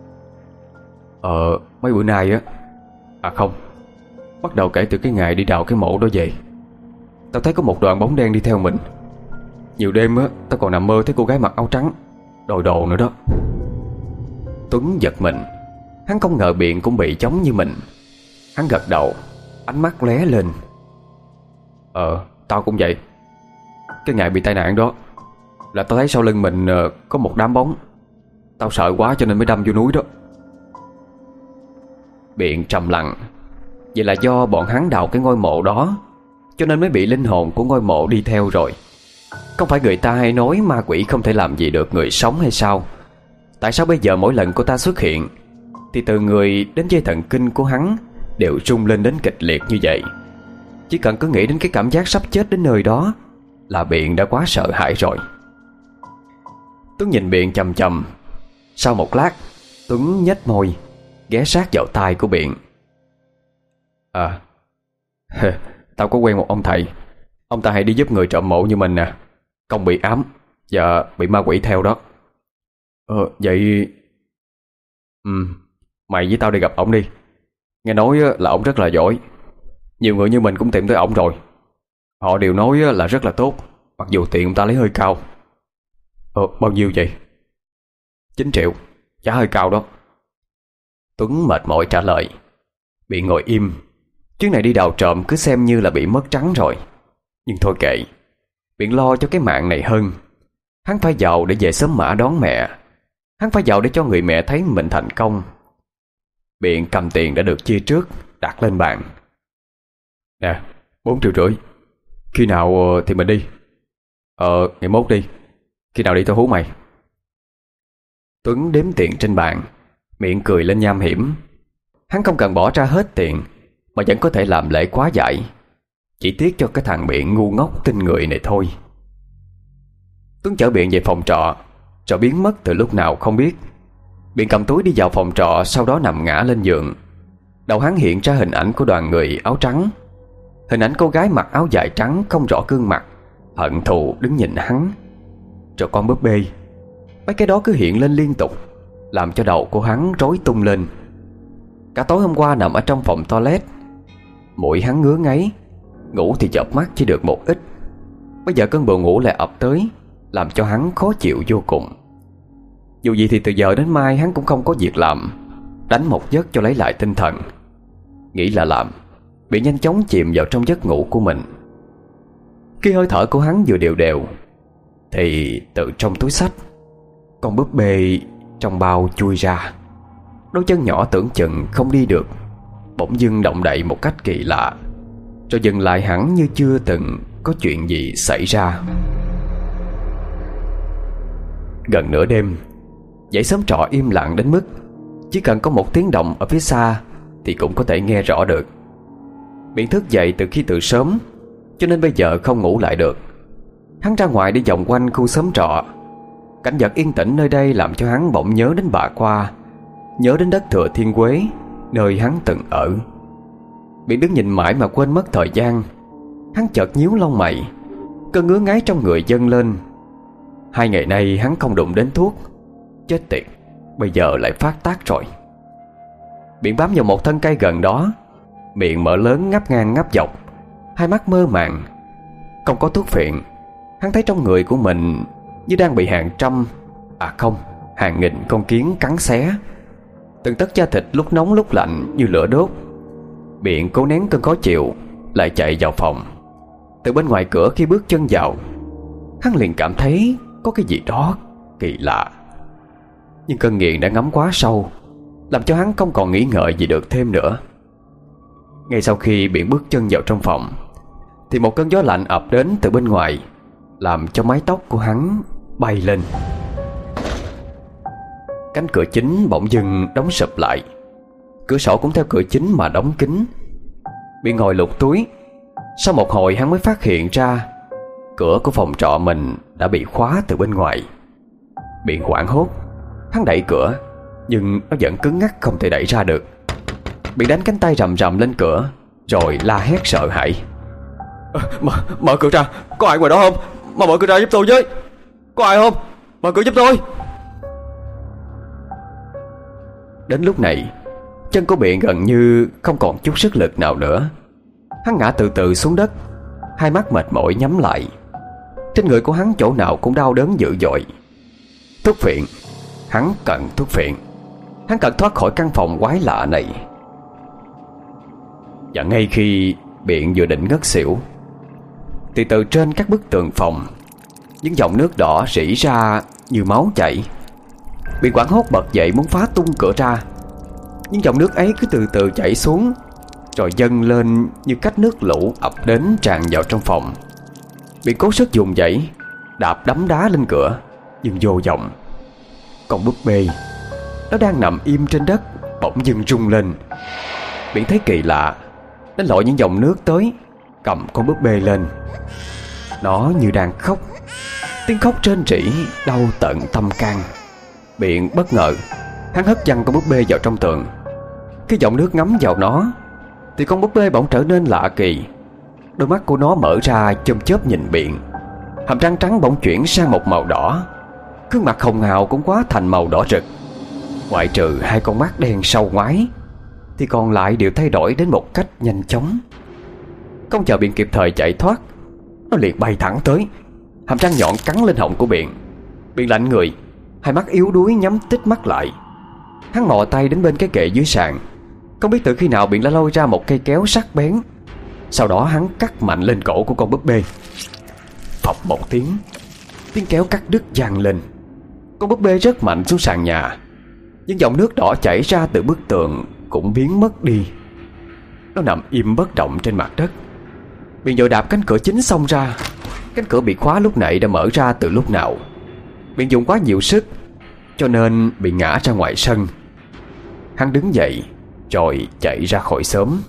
Ờ mấy bữa nay á... À không, bắt đầu kể từ cái ngày đi đào cái mộ đó về, tao thấy có một đoàn bóng đen đi theo mình. Nhiều đêm á, tao còn nằm mơ thấy cô gái mặc áo trắng đòi đồ nữa đó. Tuấn giật mình. Hắn không ngờ Biện cũng bị giống như mình. Hắn gật đầu, ánh mắt lóe lên. Ờ, tao cũng vậy. Cái ngày bị tai nạn đó là tao thấy sau lưng mình có một đám bóng. Tao sợ quá cho nên mới đâm vô núi đó. Biện trầm lặng. Vậy là do bọn hắn đào cái ngôi mộ đó cho nên mới bị linh hồn của ngôi mộ đi theo rồi. Không phải người ta hay nói ma quỷ không thể làm gì được người sống hay sao? Tại sao bây giờ mỗi lần cô ta xuất hiện thì từ người đến dây thần kinh của hắn đều rung lên đến kịch liệt như vậy? Chỉ cần cứ nghĩ đến cái cảm giác sắp chết đến nơi đó là Biện đã quá sợ hãi rồi. Tuấn nhìn Biện chằm chằm. Sau một lát, Tuấn nhếch môi, ghé sát vào tai của Biện. À, tao có quen một ông thầy. Ông ta hay đi giúp người trộm mộ như mình nè, không bị ám và bị ma quỷ theo đó. Ờ, vậy... Ừ, mày với tao đi gặp ổng đi. Nghe nói là ổng rất là giỏi. Nhiều người như mình cũng tìm tới ổng rồi. Họ đều nói là rất là tốt, mặc dù tiền ông ta lấy hơi cao. Ờ, bao nhiêu vậy? Chín triệu, giá hơi cao đó. Tuấn mệt mỏi trả lời. Bị ngồi im. Chuyến này đi đào trộm cứ xem như là bị mất trắng rồi. Nhưng thôi kệ, Biện lo cho cái mạng này hơn. Hắn phải giàu để về sớm mã đón mẹ. Hắn phải giàu để cho người mẹ thấy mình thành công. Biện cầm tiền đã được chia trước, đặt lên bàn. Nè, bốn triệu rưỡi. Khi nào thì mình đi? Ờ, ngày mốt đi. Khi nào đi tao hú mày. Tuấn đếm tiền trên bàn, miệng cười lên nham hiểm. Hắn không cần bỏ ra hết tiền mà vẫn có thể làm lễ quá giải. Chỉ tiếc cho cái thằng Biện ngu ngốc tin người này thôi. Tuấn chở Biện về phòng trọ, rồi biến mất từ lúc nào không biết. Biện cầm túi đi vào phòng trọ, sau đó nằm ngã lên giường. Đầu hắn hiện ra hình ảnh của đoàn người áo trắng. Hình ảnh cô gái mặc áo dài trắng không rõ gương mặt, hận thù đứng nhìn hắn. Rồi con búp bê. Mấy cái đó cứ hiện lên liên tục, làm cho đầu của hắn rối tung lên. Cả tối hôm qua nằm ở trong phòng toilet, mũi hắn ngứa ngáy, ngủ thì chợp mắt chỉ được một ít. Bây giờ cơn buồn ngủ lại ập tới, làm cho hắn khó chịu vô cùng. Dù gì thì từ giờ đến mai hắn cũng không có việc làm, đánh một giấc cho lấy lại tinh thần. Nghĩ là làm, bị nhanh chóng chìm vào trong giấc ngủ của mình. Khi hơi thở của hắn vừa đều đều thì từ trong túi xách, con búp bê trong bao chui ra. Đôi chân nhỏ tưởng chừng không đi được bỗng dưng động đậy một cách kỳ lạ, rồi dừng lại hẳn như chưa từng có chuyện gì xảy ra. Gần nửa đêm, dãy xóm trọ im lặng đến mức chỉ cần có một tiếng động ở phía xa thì cũng có thể nghe rõ được. Biện thức dậy từ khi từ sớm, cho nên bây giờ không ngủ lại được. Hắn ra ngoài đi vòng quanh khu xóm trọ. Cảnh vật yên tĩnh nơi đây làm cho hắn bỗng nhớ đến bà Qua, nhớ đến đất Thừa Thiên Quế, nơi hắn từng ở. Biện đứng nhìn mãi mà quên mất thời gian. Hắn chợt nhíu lông mày, cơn ngứa ngáy trong người dâng lên. Hai ngày nay hắn không đụng đến thuốc. Chết tiệt, bây giờ lại phát tác rồi. Biện bám vào một thân cây gần đó, miệng mở lớn ngáp ngang ngáp dọc, hai mắt mơ màng. Không có thuốc phiện, hắn thấy trong người của mình như đang bị hàng trăm, à không, hàng nghìn con kiến cắn xé. Từng tấc da thịt lúc nóng lúc lạnh như lửa đốt. Biện cố nén cơn khó chịu, lại chạy vào phòng. Từ bên ngoài cửa khi bước chân vào, hắn liền cảm thấy có cái gì đó kỳ lạ. Nhưng cơn nghiện đã ngấm quá sâu, làm cho hắn không còn nghĩ ngợi gì được thêm nữa. Ngay sau khi Biện bước chân vào trong phòng thì một cơn gió lạnh ập đến từ bên ngoài, làm cho mái tóc của hắn bay lên. Cánh cửa chính bỗng dưng đóng sập lại. Cửa sổ cũng theo cửa chính mà đóng kín. Biện ngồi lục túi. Sau một hồi hắn mới phát hiện ra cửa của phòng trọ mình đã bị khóa từ bên ngoài. Biện hoảng hốt, hắn đẩy cửa, nhưng nó vẫn cứng ngắc không thể đẩy ra được. Biện đánh cánh tay rầm rầm lên cửa, rồi la hét sợ hãi: à, mở, mở cửa ra, có ai ngoài đó không? Mà mở cửa ra giúp tôi với. Có ai không? Mở cửa giúp tôi. Đến lúc này, chân của Biện gần như không còn chút sức lực nào nữa. Hắn ngã từ từ xuống đất, hai mắt mệt mỏi nhắm lại. Trên người của hắn chỗ nào cũng đau đớn dữ dội. Thuốc phiện, hắn cần thuốc phiện. Hắn cần thoát khỏi căn phòng quái lạ này. Và ngay khi Biện vừa định ngất xỉu, thì từ trên các bức tường phòng, những dòng nước đỏ rỉ ra như máu chảy. Biện hoảng hốt bật dậy muốn phá tung cửa ra, nhưng dòng nước ấy cứ từ từ chảy xuống, rồi dâng lên như cách nước lũ ập đến tràn vào trong phòng. Biện cố sức dùng dãy, đạp đấm đá lên cửa, nhưng vô vọng. Con búp bê, nó đang nằm im trên đất, bỗng dưng rung lên. Biện thấy kỳ lạ, nó lội những dòng nước tới, cầm con búp bê lên. Nó như đang khóc, tiếng khóc rên rỉ đau tận tâm can. Biện bất ngờ, hắn hất văng con búp bê vào trong tường. Khi dòng nước ngấm vào nó, thì con búp bê bỗng trở nên lạ kỳ. Đôi mắt của nó mở ra chớp chớp nhìn Biện, hàm răng trắng bỗng chuyển sang một màu đỏ. Gương mặt hồng hào cũng hóa thành màu đỏ rực. Ngoại trừ hai con mắt đen sâu ngoái, thì còn lại đều thay đổi đến một cách nhanh chóng. Không chờ Biện kịp thời chạy thoát, nó liền bay thẳng tới, hàm răng nhọn cắn lên họng của Biện. Biện lạnh người, hai mắt yếu đuối nhắm tít mắt lại. Hắn mò tay đến bên cái kệ dưới sàn. Không biết từ khi nào Biện đã lôi ra một cây kéo sắc bén. Sau đó hắn cắt mạnh lên cổ của con búp bê. Phập một tiếng, tiếng kéo cắt đứt vang lên. Con búp bê rớt mạnh xuống sàn nhà. Những dòng nước đỏ chảy ra từ bức tường cũng biến mất đi. Nó nằm im bất động trên mặt đất. Biện vội đạp cánh cửa chính xông ra. Cánh cửa bị khóa lúc nãy đã mở ra từ lúc nào. Biện dùng quá nhiều sức, cho nên bị ngã ra ngoài sân. Hắn đứng dậy rồi chạy ra khỏi xóm.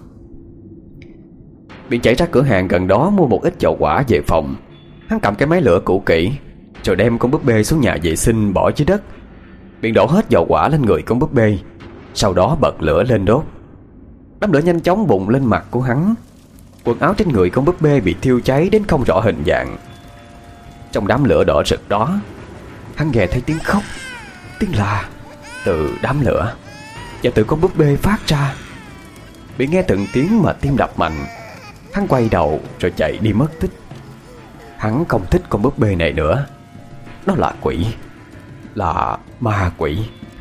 Biện chạy ra cửa hàng gần đó mua một ít dầu hỏa về phòng. Hắn cầm cái máy lửa cũ kỹ, rồi đem con búp bê xuống nhà vệ sinh bỏ dưới đất. Biện đổ hết dầu hỏa lên người con búp bê, sau đó bật lửa lên đốt. Đám lửa nhanh chóng bùng lên mặt của hắn. Quần áo trên người con búp bê bị thiêu cháy đến không rõ hình dạng. Trong đám lửa đỏ rực đó, hắn nghe thấy tiếng khóc, tiếng la từ đám lửa, và từ con búp bê phát ra. Biện nghe từng tiếng mà tim đập mạnh. Hắn quay đầu rồi chạy đi mất tích. Hắn không thích con búp bê này nữa. Nó là quỷ, là ma quỷ.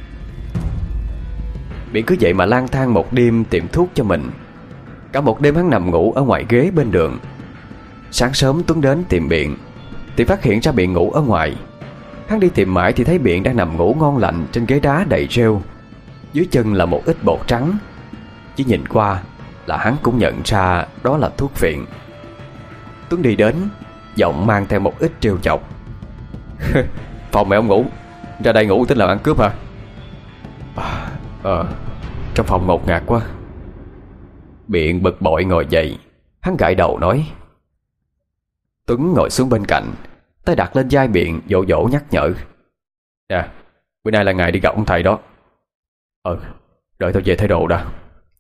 Biện cứ vậy mà lang thang một đêm tìm thuốc cho mình. Cả một đêm hắn nằm ngủ ở ngoài ghế bên đường. Sáng sớm Tuấn đến tìm Biện thì phát hiện ra Biện ngủ ở ngoài. Hắn đi tìm mãi thì thấy Biện đang nằm ngủ ngon lành trên ghế đá đầy rêu. Dưới chân là một ít bột trắng. Chỉ nhìn qua là hắn cũng nhận ra đó là thuốc phiện. Tuấn đi đến, giọng mang theo một ít trêu chọc: phòng mày không ngủ, ra đây ngủ tính làm ăn cướp hả? À, ờ trong phòng ngột ngạt quá. Biện bực bội ngồi dậy. Hắn gãi đầu nói. Tuấn ngồi xuống bên cạnh, tay đặt lên vai Biện, dỗ dỗ nhắc nhở: Nè, bữa nay là ngày đi gặp ông thầy đó. Ờ, đợi tao về thay đồ đã.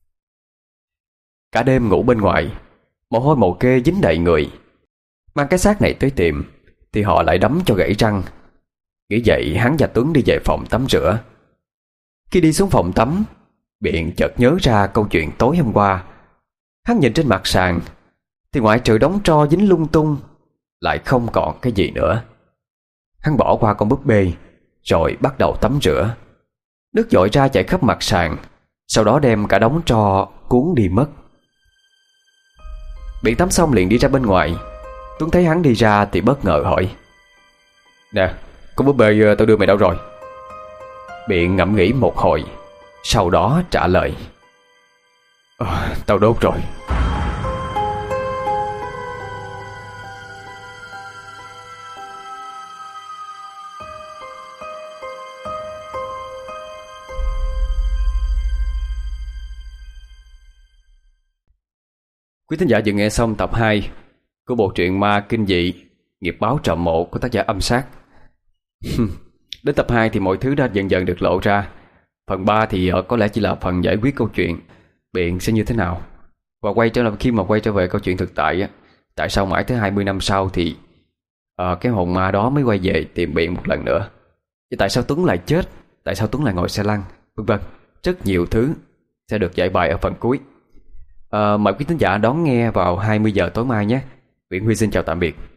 Cả đêm ngủ bên ngoài, mồ hôi mồ kê dính đầy người. Mang cái xác này tới tiệm thì họ lại đấm cho gãy răng. Nghĩ vậy hắn và Tuấn đi về phòng tắm rửa. Khi đi xuống phòng tắm, Biện chợt nhớ ra câu chuyện tối hôm qua. Hắn nhìn trên mặt sàn thì ngoại trừ đống tro dính lung tung, lại không còn cái gì nữa. Hắn bỏ qua con búp bê, rồi bắt đầu tắm rửa. Nước dội ra chảy khắp mặt sàn, sau đó đem cả đống tro cuốn đi mất. Biện tắm xong liền đi ra bên ngoài. Tuấn thấy hắn đi ra thì bất ngờ hỏi: Nè, con búp bê tao đưa mày đâu rồi? Biện ngẫm nghĩ một hồi, sau đó trả lời: à, tao đốt rồi. Quý thính giả vừa nghe xong tập hai của bộ truyện ma kinh dị Nghiệp báo trầm mộ của tác giả Âm Sát. Đến tập hai thì mọi thứ đã dần dần được lộ ra. Phần ba thì ờ, có lẽ chỉ là phần giải quyết câu chuyện Biện sẽ như thế nào. Và quay trở lại khi mà quay trở về câu chuyện thực tại á, tại sao mãi tới hai mươi năm sau thì ờ, cái hồn ma đó mới quay về tìm Biện một lần nữa. Và tại sao Tuấn lại chết, tại sao Tuấn lại ngồi xe lăn, vân vân. Rất nhiều thứ sẽ được giải bày ở phần cuối. Ờ, mời quý thính giả đón nghe vào hai mươi giờ tối mai nhé. Nguyễn Huy xin chào tạm biệt.